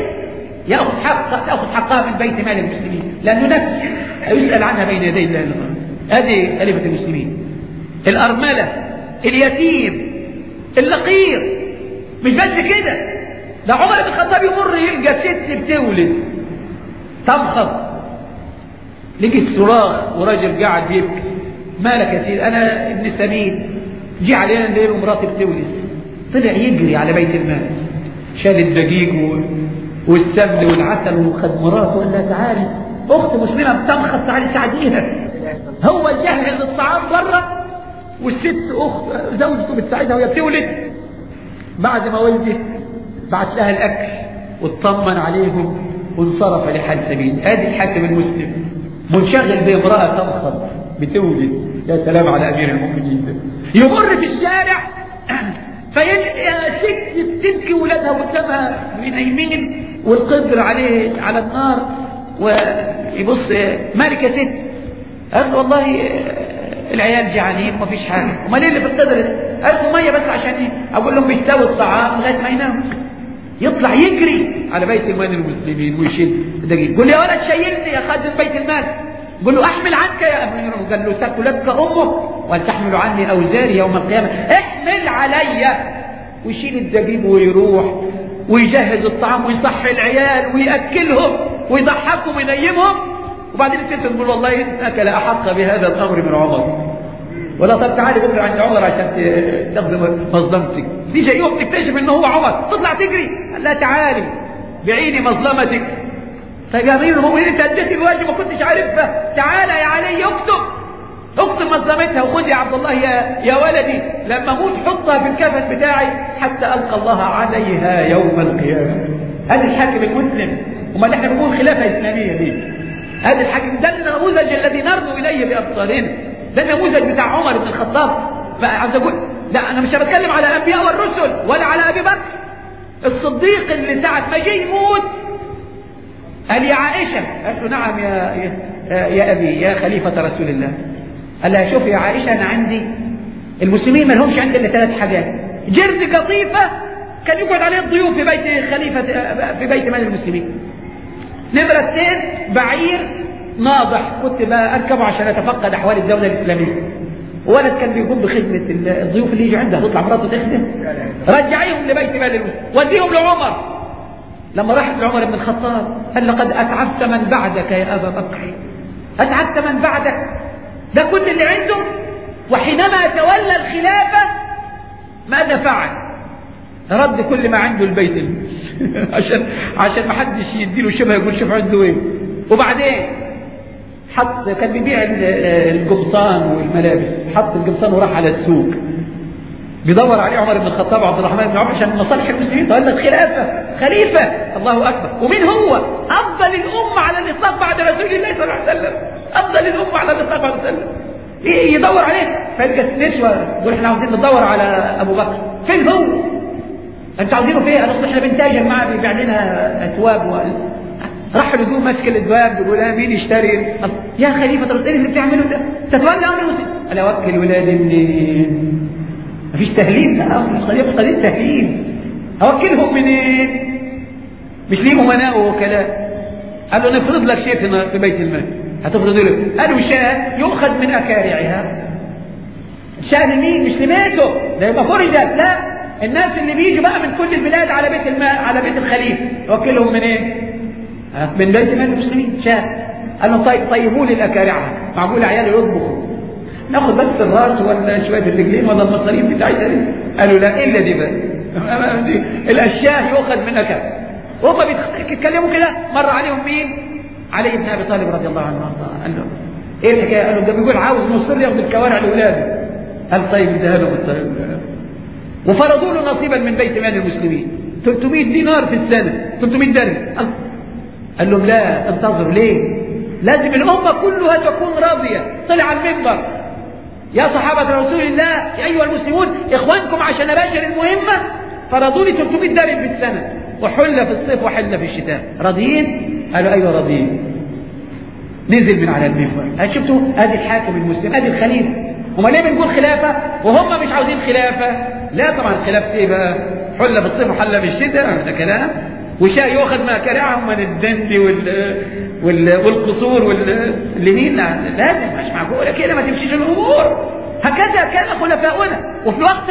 تأخذ حقها من بيت مال المسلمين، لأنه نفس يسأل عنها بين يدي الله الغرب. هذه خليفة المسلمين. الأرملة، اليتيم، اللقيط. مش بس كده، ده عمر بن الخطاب يمر يلقى ست بتولد تمخض، لقي الصراخ وراجل قاعد بيبكي. مالك يا سيدي؟ أنا ابن سمين، جي علينا الليل ومراتي بتولد. طلع يجري على بيت المال، شال الدقيق والسمن والعسل وخد مراته وقال لها: تعالي أخت مسلمة بتمخض، تعالي ساعديها. هو جهز الطعام بره والست أخت زوجته بتساعدها وهي بتولد. بعد ما ولدت بعت لها الأكل واطمن عليهم وانصرف لحال سبيل. ادي الحاكم المسلم منشغل بامرأة تمخض بتولد. يا سلام على أمير المؤمنين. يمر في الشارع فيلقى ست بتبكي ولادها وقدامها نايمين والقدر عليه على النار، ويبص: مالك يا ست؟ قال: والله العيال جعانين ومفيش حاجة. امال ايه اللي في القدر؟ قال: ميه بس عشان اقول لهم بيستوي الطعام لغايه ما يناموا. يطلع يجري على بيت المال المسلمين ويشيل دقيق. يقول: يا ولد شيلني يا خادم بيت المال. يقول له: احمل عنك يا ابن. قال له: ثقلتك امه ولتحمل عني اوزاري يوم القيامه. احمل علي. ويشيل الدقيق ويروح ويجهز الطعام ويصحي العيال ويأكلهم ويضحكهم وينيمهم. وبعدين الست تقول: والله انك لا احق بهذا الامر من عمر. ولا طب تعالي بكره عند عمر عشان تاخذ مظلمتك. تيجي يوم تكتشف انه هو عمر تطلع تجري، قال لا تعالي بعيني مظلمتك. طيب يا امير المؤمنين انت اديت الواجب ما كنتش عارفها، تعالى يا علي اكتب مظلمتها وخذ يا عبد الله يا ولدي لما اموت حطها في الكفن بتاعي حتى القى الله عليها يوم القيامه. هذا الحاكم المسلم. وما احنا بنقول خلافه اسلاميه دي، هذا الحاكم ده النموذج الذي نرنو اليه بابصارنا، ده النموذج بتاع عمر بن الخطاب. فعاوز اقول لا انا مش بتكلم على الانبياء والرسل ولا على ابي بكر الصديق اللي ساعه ما جه يموت قال يا عائشه، قالت له نعم يا ابي يا خليفه رسول الله. قال لها شوف يا عائشه انا عندي المسلمين ما لهمش عندي الا 3 حاجات: جرد قطيفه كان يقعد عليه الضيوف في بيت خليفه في بيت مال المسلمين. نمرة 2 بعير ناضح كنت بركبه عشان اتفقد احوال الدوله الاسلاميه. ولد كان بيقوم بخدمه الضيوف اللي يجي عندها، تطلع مراته تخدم، رجعيهم لبيت مال المسلمين وديهم لعمر. لما راحت لعمر بن الخطاب قال لقد اتعبت من بعدك يا ابا بكر، اتعبت من بعدك، ده كل اللي عنده. وحينما تولى الخلافه ماذا فعل؟ رد كل ما عنده البيت عشان ما حدش يديله شبه يقول شوف عنده ايه. وبعدين كان بيبيع القمصان والملابس، حط القمصان وراح على السوق بيدور عليه عمر بن الخطاب وعبد الرحمن بن عوف عشان مصالح المسلمين. تولى الخلافه خليفه، الله اكبر. ومين هو؟ افضل الامه على الاطلاق بعد رسول الله صلى الله عليه وسلم، افضل الامه على الاطلاق بعد رسول الله. يدور عليه فيلقى النسوه يقول احنا عاوزين ندور على ابو بكر، فين هو؟ انتوا عاوزينه فين؟ قالوا احنا بنتاجر معاه بيبيع لنا اثواب راح الهدوم ماسك الابواب بيقول مين يشتري؟ يا خليفه رسول ايه اللي بتعمله ده؟ تتولى امر المسلمين. قال اوكل ولادي منين؟ مفيش تهليل، لا اصل قضيه تهليل. اوكلهم منين؟ مش ليه امناء ووكلاء. قال له نفرض لك شيء في بيت المال، هتفرض له؟ قالوا شاة يؤخذ من اكارعها. شاة لمين؟ مش لبيته، ده يبقى فرجت. لا، الناس اللي بيجوا بقى من كل البلاد على بيت المال على بيت الخليفه يوكلهم منين؟ من بيت مال المسلمين. شاة. قال له طيب طيبوا لي الاكارعها، معقول عيالي يطبخوا؟ ناخد بس الراس ولا شويه الرجلين ولا المصاريف بتاعتها دي؟ قالوا لا الا دي بقى الاشياء يؤخذ من اكارع. وهم بيتكلموا كده مر عليهم مين؟ علي بن ابي طالب رضي الله عنه وارضاه. قال له ايه الحكايه؟ قال له ده بيقول عاوز مصر ياخد الكوارع لاولاده. قال طيب اديها له بالطيب. وفرضوا له نصيبا من بيت مال المسلمين 300 دينار في السنه، 300 درهم. قال لهم لا انتظروا، ليه؟ لازم الامه كلها تكون راضيه. طلع المنبر يا صحابه رسول الله يا ايها المسلمون اخوانكم عشان اباشر المهمه فرضوا لي 300 درهم في السنه وحل في الصيف وحل في الشتاء، راضيين؟ قالوا ايوه راضيين. نزل من على المنبر. شفتوا؟ ادي الحاكم المسلم، ادي الخليفه. هما ليه بنقول خلافه وهم مش عاوزين خلافه؟ لا طبعا الخلافه ايه بقى؟ حل في الصيف وحل في الشتاء، ده كلام. وشاء يؤخذ ما كرعهم من الدند والقصور واللمين. لازم، مش معقوله كده ما تمشيش الامور. هكذا كان خلفاؤنا. وفي الوقت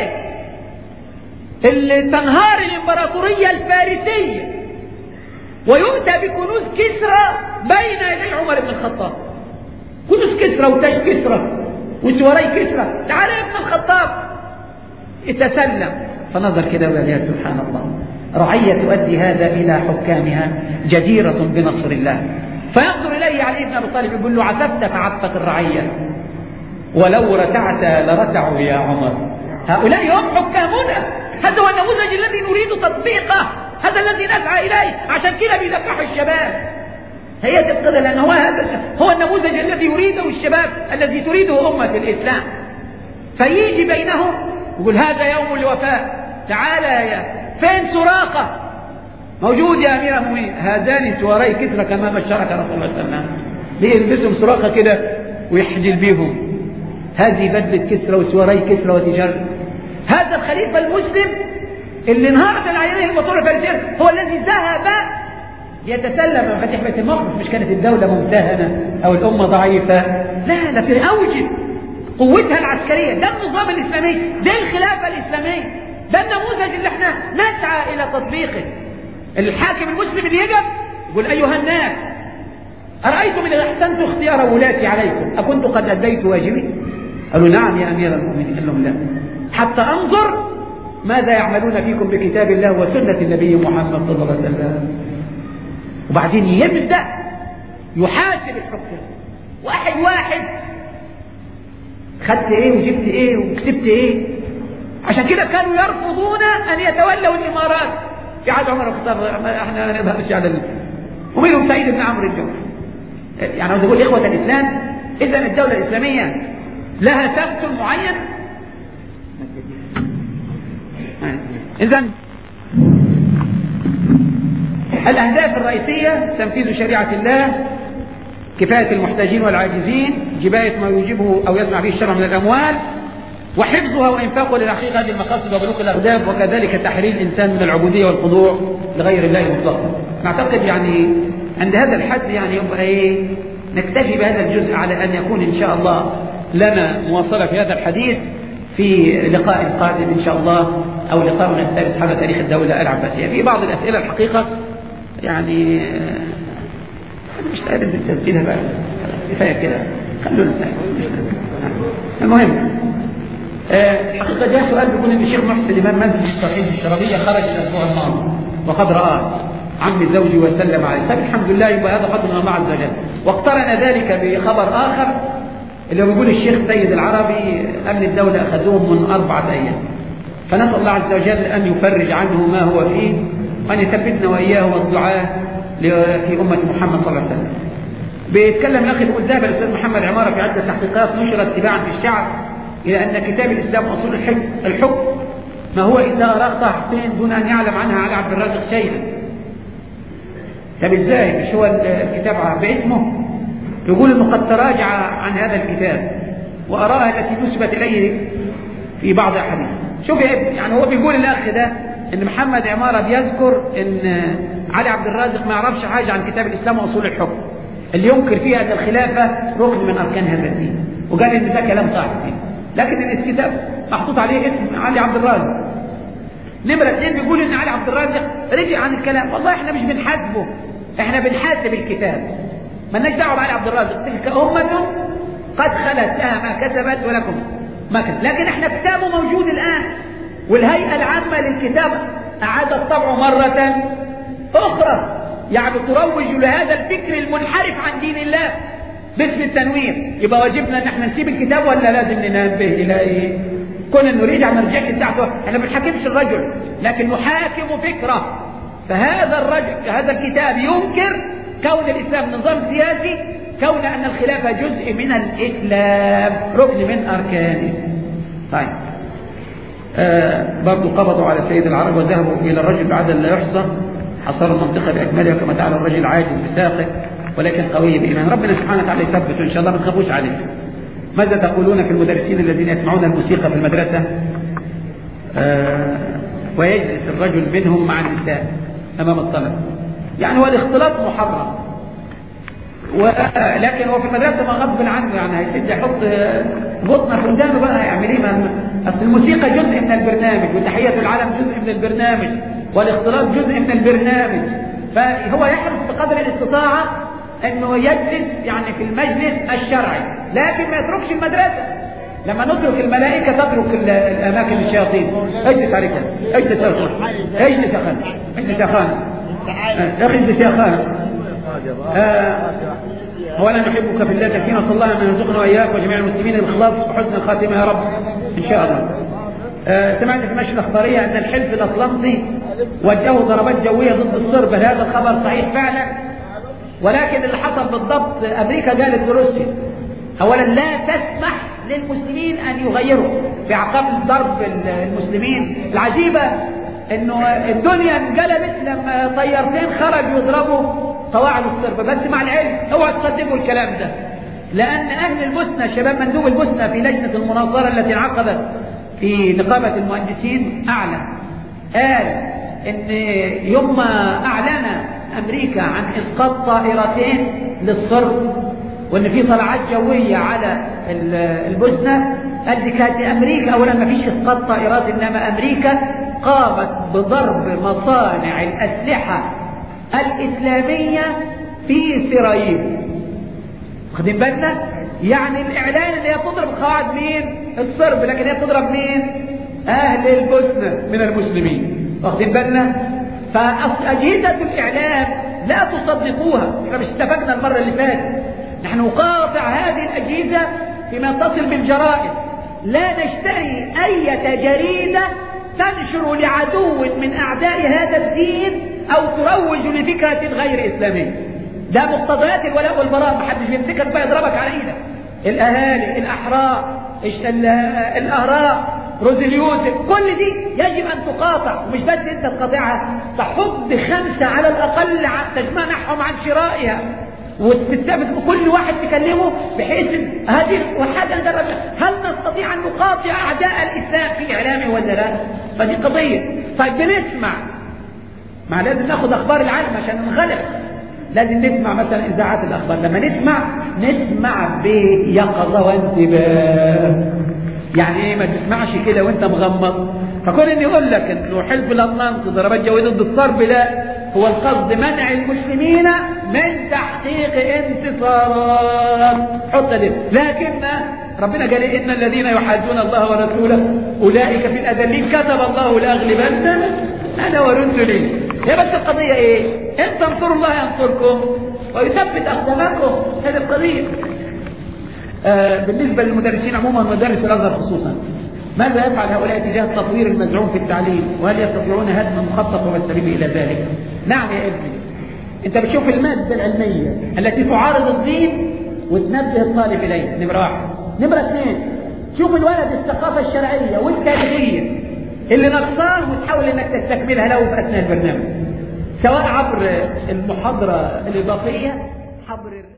اللي تنهار الامبراطوريه الفارسيه ويؤتى بكنوز كسرى بين يدي عمر بن الخطاب، كنوز كسرى وتاج كسرى وسواري كسرى، تعال يا ابن الخطاب اتسلم. فنظر كده وقال يا سبحان الله، رعية تؤدي هذا إلى حكامها جديرة بنصر الله. فينظر إليه علي بن أبي طالب يقول له عففت فعفت الرعية ولو رتعت لرتعوا يا عمر. هؤلاء هم حكامنا، هذا هو النموذج الذي نريد تطبيقه، هذا الذي نسعى إليه. عشان كده بيذبحوا الشباب، هي دي القضية، لأن هذا هو النموذج الذي يريده الشباب، الذي تريده أمة الإسلام. فيجي بينهم يقول هذا يوم الوفاء، تعالى يا فين سراقة؟ موجود يا أمير المؤمنين. هذان سواري كسرى كما بشرك رسول الله صلى الله عليه وسلم. ليه يلبسهم سراقة كده ويحجل بيهم؟ هذه بدلة كسرى وسواري كسرى وتجارة. هذا الخليفة المسلم اللي انهارت العينين المطورة الفارسية هو الذي ذهب يتسلم مفاتيح بيت المقدس. مش كانت الدولة ممتهنة أو الأمة ضعيفة، لا ده في أوج قوتها العسكرية. ده النظام الإسلامي، ده الخلافة الإسلامية، ده النموذج اللي احنا نسعى إلى تطبيقه. الحاكم المسلم اللي يجب يقول أيها الناس أرأيتم إن أحسنت اختيار ولاتي عليكم أكنت قد أديت واجبي؟ قالوا نعم يا أمير المؤمنين. قال لهم لا، حتى أنظر ماذا يعملون فيكم بكتاب الله وسنة النبي محمد صلى الله عليه وسلم. وبعدين يبدأ يحاسب الحكام واحد واحد، خدت ايه وجبت ايه وكسبت ايه. عشان كده كانوا يرفضون ان يتولوا الامارات في عهد عمر الخطاب. احنا ما نبهرش على ومنهم سعيد بن عمرو الجوفي. يعني عاوز اقول اخوة الاسلام، اذا الدولة الاسلامية لها تمثل معين. اذا الاهداف الرئيسية تنفيذ شريعة الله، كفاية المحتاجين والعاجزين، جباية ما يوجبه أو يسمع فيه الشرع من الأموال، وحفظها وإنفاقها لتحقيق هذه المقاصد وبلوغ الأهداف، وكذلك تحرير الإنسان من العبودية والخضوع لغير الله مطلقا. نعتقد يعني عند هذا الحد يعني يبقى إيه نكتفي بهذا الجزء، على أن يكون إن شاء الله لنا مواصلة في هذا الحديث في لقاء قادم إن شاء الله، أو لقاءنا الثالث حول تاريخ الدولة العباسية. في بعض الأسئلة الحقيقة يعني مش قادر تسجيلها بقى، كفايه كده، خلونا. المهم الحقيقه جاء سؤال بيقول ان الشيخ محسن امام منزل الصحيح الشرعيه خرج الاسبوع الماضي وقد رآه عم زوجي وسلم عليه. طيب الحمد لله، يبقى هذا فضل من الله عز وجل. واقترن ذلك بخبر اخر اللي هو بيقول الشيخ سيد العربي امن الدوله اخذوهم من 4 أيام، فنسال الله عز وجل ان يفرج عنه ما هو فيه، وان يثبتنا واياه والدعاء في أمة محمد صلى الله عليه وسلم. بيتكلم الأخ يقول ذهب الأستاذ محمد عمارة في عدة تحقيقات نشرت اتباعا في الشعب إلى أن كتاب الإسلام أصول الحكم ما هو إلا رغبة حسين دون أن يعلم عنها علي عبد الرازق شيئا. طب إزاي؟ مش هو الكتاب باسمه؟ يقول إنه قد تراجع عن هذا الكتاب وأراها التي نسبت إليه في بعض الأحاديث. شوف يا ابني، يعني هو بيقول الأخ ده إن محمد عمارة بيذكر إن علي عبد الرازق ما يعرفش حاجة عن كتاب الإسلام وأصول الحكم اللي ينكر فيها أن الخلافة ركن من أركان هذا الدين، وقال إن ده كلام صحيح فيه، لكن الكتاب محطوط عليه اسم علي عبد الرازق. نمرة 2 بيقول إن علي عبد الرازق رجع عن الكلام. والله إحنا مش بنحاسبه، إحنا بنحاسب الكتاب، مالناش دعوة بعلي عبد الرازق. تلك أمة قد خلت لها ما كسبت ولكم ما كسبت، لكن إحنا كتابه موجود الآن، والهيئة العامة للكتاب أعادت طبعه مرة أخرى، يعني تروج لهذا الفكر المنحرف عن دين الله باسم التنوير. يبقى واجبنا ان احنا نسيب الكتاب ولا لازم ننبه الى ايه؟ كون انه رجع ما رجعش بتاعته، احنا ما بنحاكمش الرجل لكن نحاكم فكره. فهذا الرجل هذا الكتاب ينكر كون الاسلام نظام سياسي، كون ان الخلافه جزء من الاسلام ركن من اركانه. طيب برضو قبضوا على سيد العرب وذهبوا الى الرجل بعد لا يحصى، حصر المنطقة بأكملها كما تعالى الرجل عاجز بساقه ولكن قوي بإيمان. ربنا سبحانه وتعالى يثبته إن شاء الله، ما تخافوش عليه. ماذا تقولون في المدرسين الذين يسمعون الموسيقى في المدرسة ويجلس الرجل منهم مع النساء أمام الطلبة؟ يعني هو الاختلاط محرم، لكن هو في المدرسة ما غصب عنه، يعني هيسد يحط بطنه في ودانه بقى، يعمل ايه؟ أصل الموسيقى جزء من البرنامج، وتحية العالم جزء من البرنامج، والاختلاط جزء من البرنامج. فهو يحرص بقدر الاستطاعة انه يجلس يعني في المجلس الشرعي، لكن ما يتركش المدرسة. لما نترك الملائكة تترك الأماكن الشياطين. اجلس عليك، اجلس يا أخوان، اجلس يا أخوان، اجلس يا أخوان، اجلس يا أخوان. أولا نحبك في الله كثيرا، نسأل الله أن يرزقنا وإياك وجميع المسلمين الإخلاص وحسن الخاتمة يا رب إن شاء الله. سمعت في النشرة الأخبارية أن الحلف الأطلنطي وجهوا ضربات جوية ضد الصرب. هذا الخبر صحيح فعلا، ولكن اللي حصل بالضبط أمريكا قالت لروسيا أولا لا تسمح للمسلمين أن يغيروا في عقاب ضرب المسلمين. العجيبة أنه الدنيا انقلبت لما طيارتين خرجوا يضربوا قواعد الصرب، بس مع العلم اوعى تصدقوا الكلام ده، لأن أهل البوسنة شباب مندوب البوسنة في لجنة المناصرة التي انعقدت في نقابة المهندسين أعلن قال إن يوم ما أعلن أمريكا عن إسقاط طائرتين للصرب وإن في طلعات جوية على البوسنة، قال دي كانت أمريكا أولا ما فيش إسقاط طائرات، إنما أمريكا قامت بضرب مصانع الأسلحة الإسلامية في سراييف. واخدين بالنا؟ يعني الإعلان اللي هي تضرب قواعد مين؟ الصرب، لكن هي تضرب مين؟ أهل البوسنة من المسلمين. واخدين بالنا؟ فأجهزة الإعلام لا تصدقوها. احنا مش اتفقنا المرة اللي فاتت نحن نقاطع هذه الأجهزة فيما يتصل بالجرائد، لا نشتري أي جريدة تنشر لعدو من أعداء هذا الدين أو تروج لفكرة غير إسلامية. ده مقتضيات الولاء والبراء، محدش بيمسكك بقى يضربك على إيدك. الأهالي، الأحرار، الأهراء، روزليوسف، كل دي يجب أن تقاطع، ومش بس أنت تقاطعها، تحط 5 على الأقل تمنعهم عن شرائها، وتستفد كل واحد تكلمه بحيث هذه وحاجة نجرب هل نستطيع أن نقاطع أعداء الإسلام في إعلامه ولا لا؟ فدي قضية. طيب بنسمع، ما لازم ناخد أخبار العالم عشان ننغلق، لازم نسمع مثلا إذاعات الأخبار. لما نسمع بيقظة وانتباه. يعني ايه ما تسمعش كده وانت مغمض؟ فكون ان يقول لك انه حزب الأطلنطي ضربات جوية ضد الصرب، لا، هو القصد منع المسلمين من تحقيق انتصارات. حط دي. لكن ربنا قال ان الذين يحادون الله ورسوله اولئك في الاذلين كتب الله لاغلبن انا ورسلي. هي بس القضيه ايه؟ ان تنصروا الله ينصركم ويثبت اقدامكم. هذه القضيه. بالنسبه للمدرسين عموما ومدارس الازهر خصوصا، ماذا يفعل هؤلاء تجاه التطوير المزعوم في التعليم؟ وهل يستطيعون هدم المخطط والسبيل الى ذلك؟ نعم يا ابني، انت بتشوف الماده العلميه التي تعارض الدين وتنبه الطالب اليه، نمره 1. نمره 2، شوف الولد الثقافه الشرعيه والتاريخيه اللي نقصاه وتحاول انك تستكملها له في اثناء البرنامج، سواء عبر المحاضره الاضافيه، عبر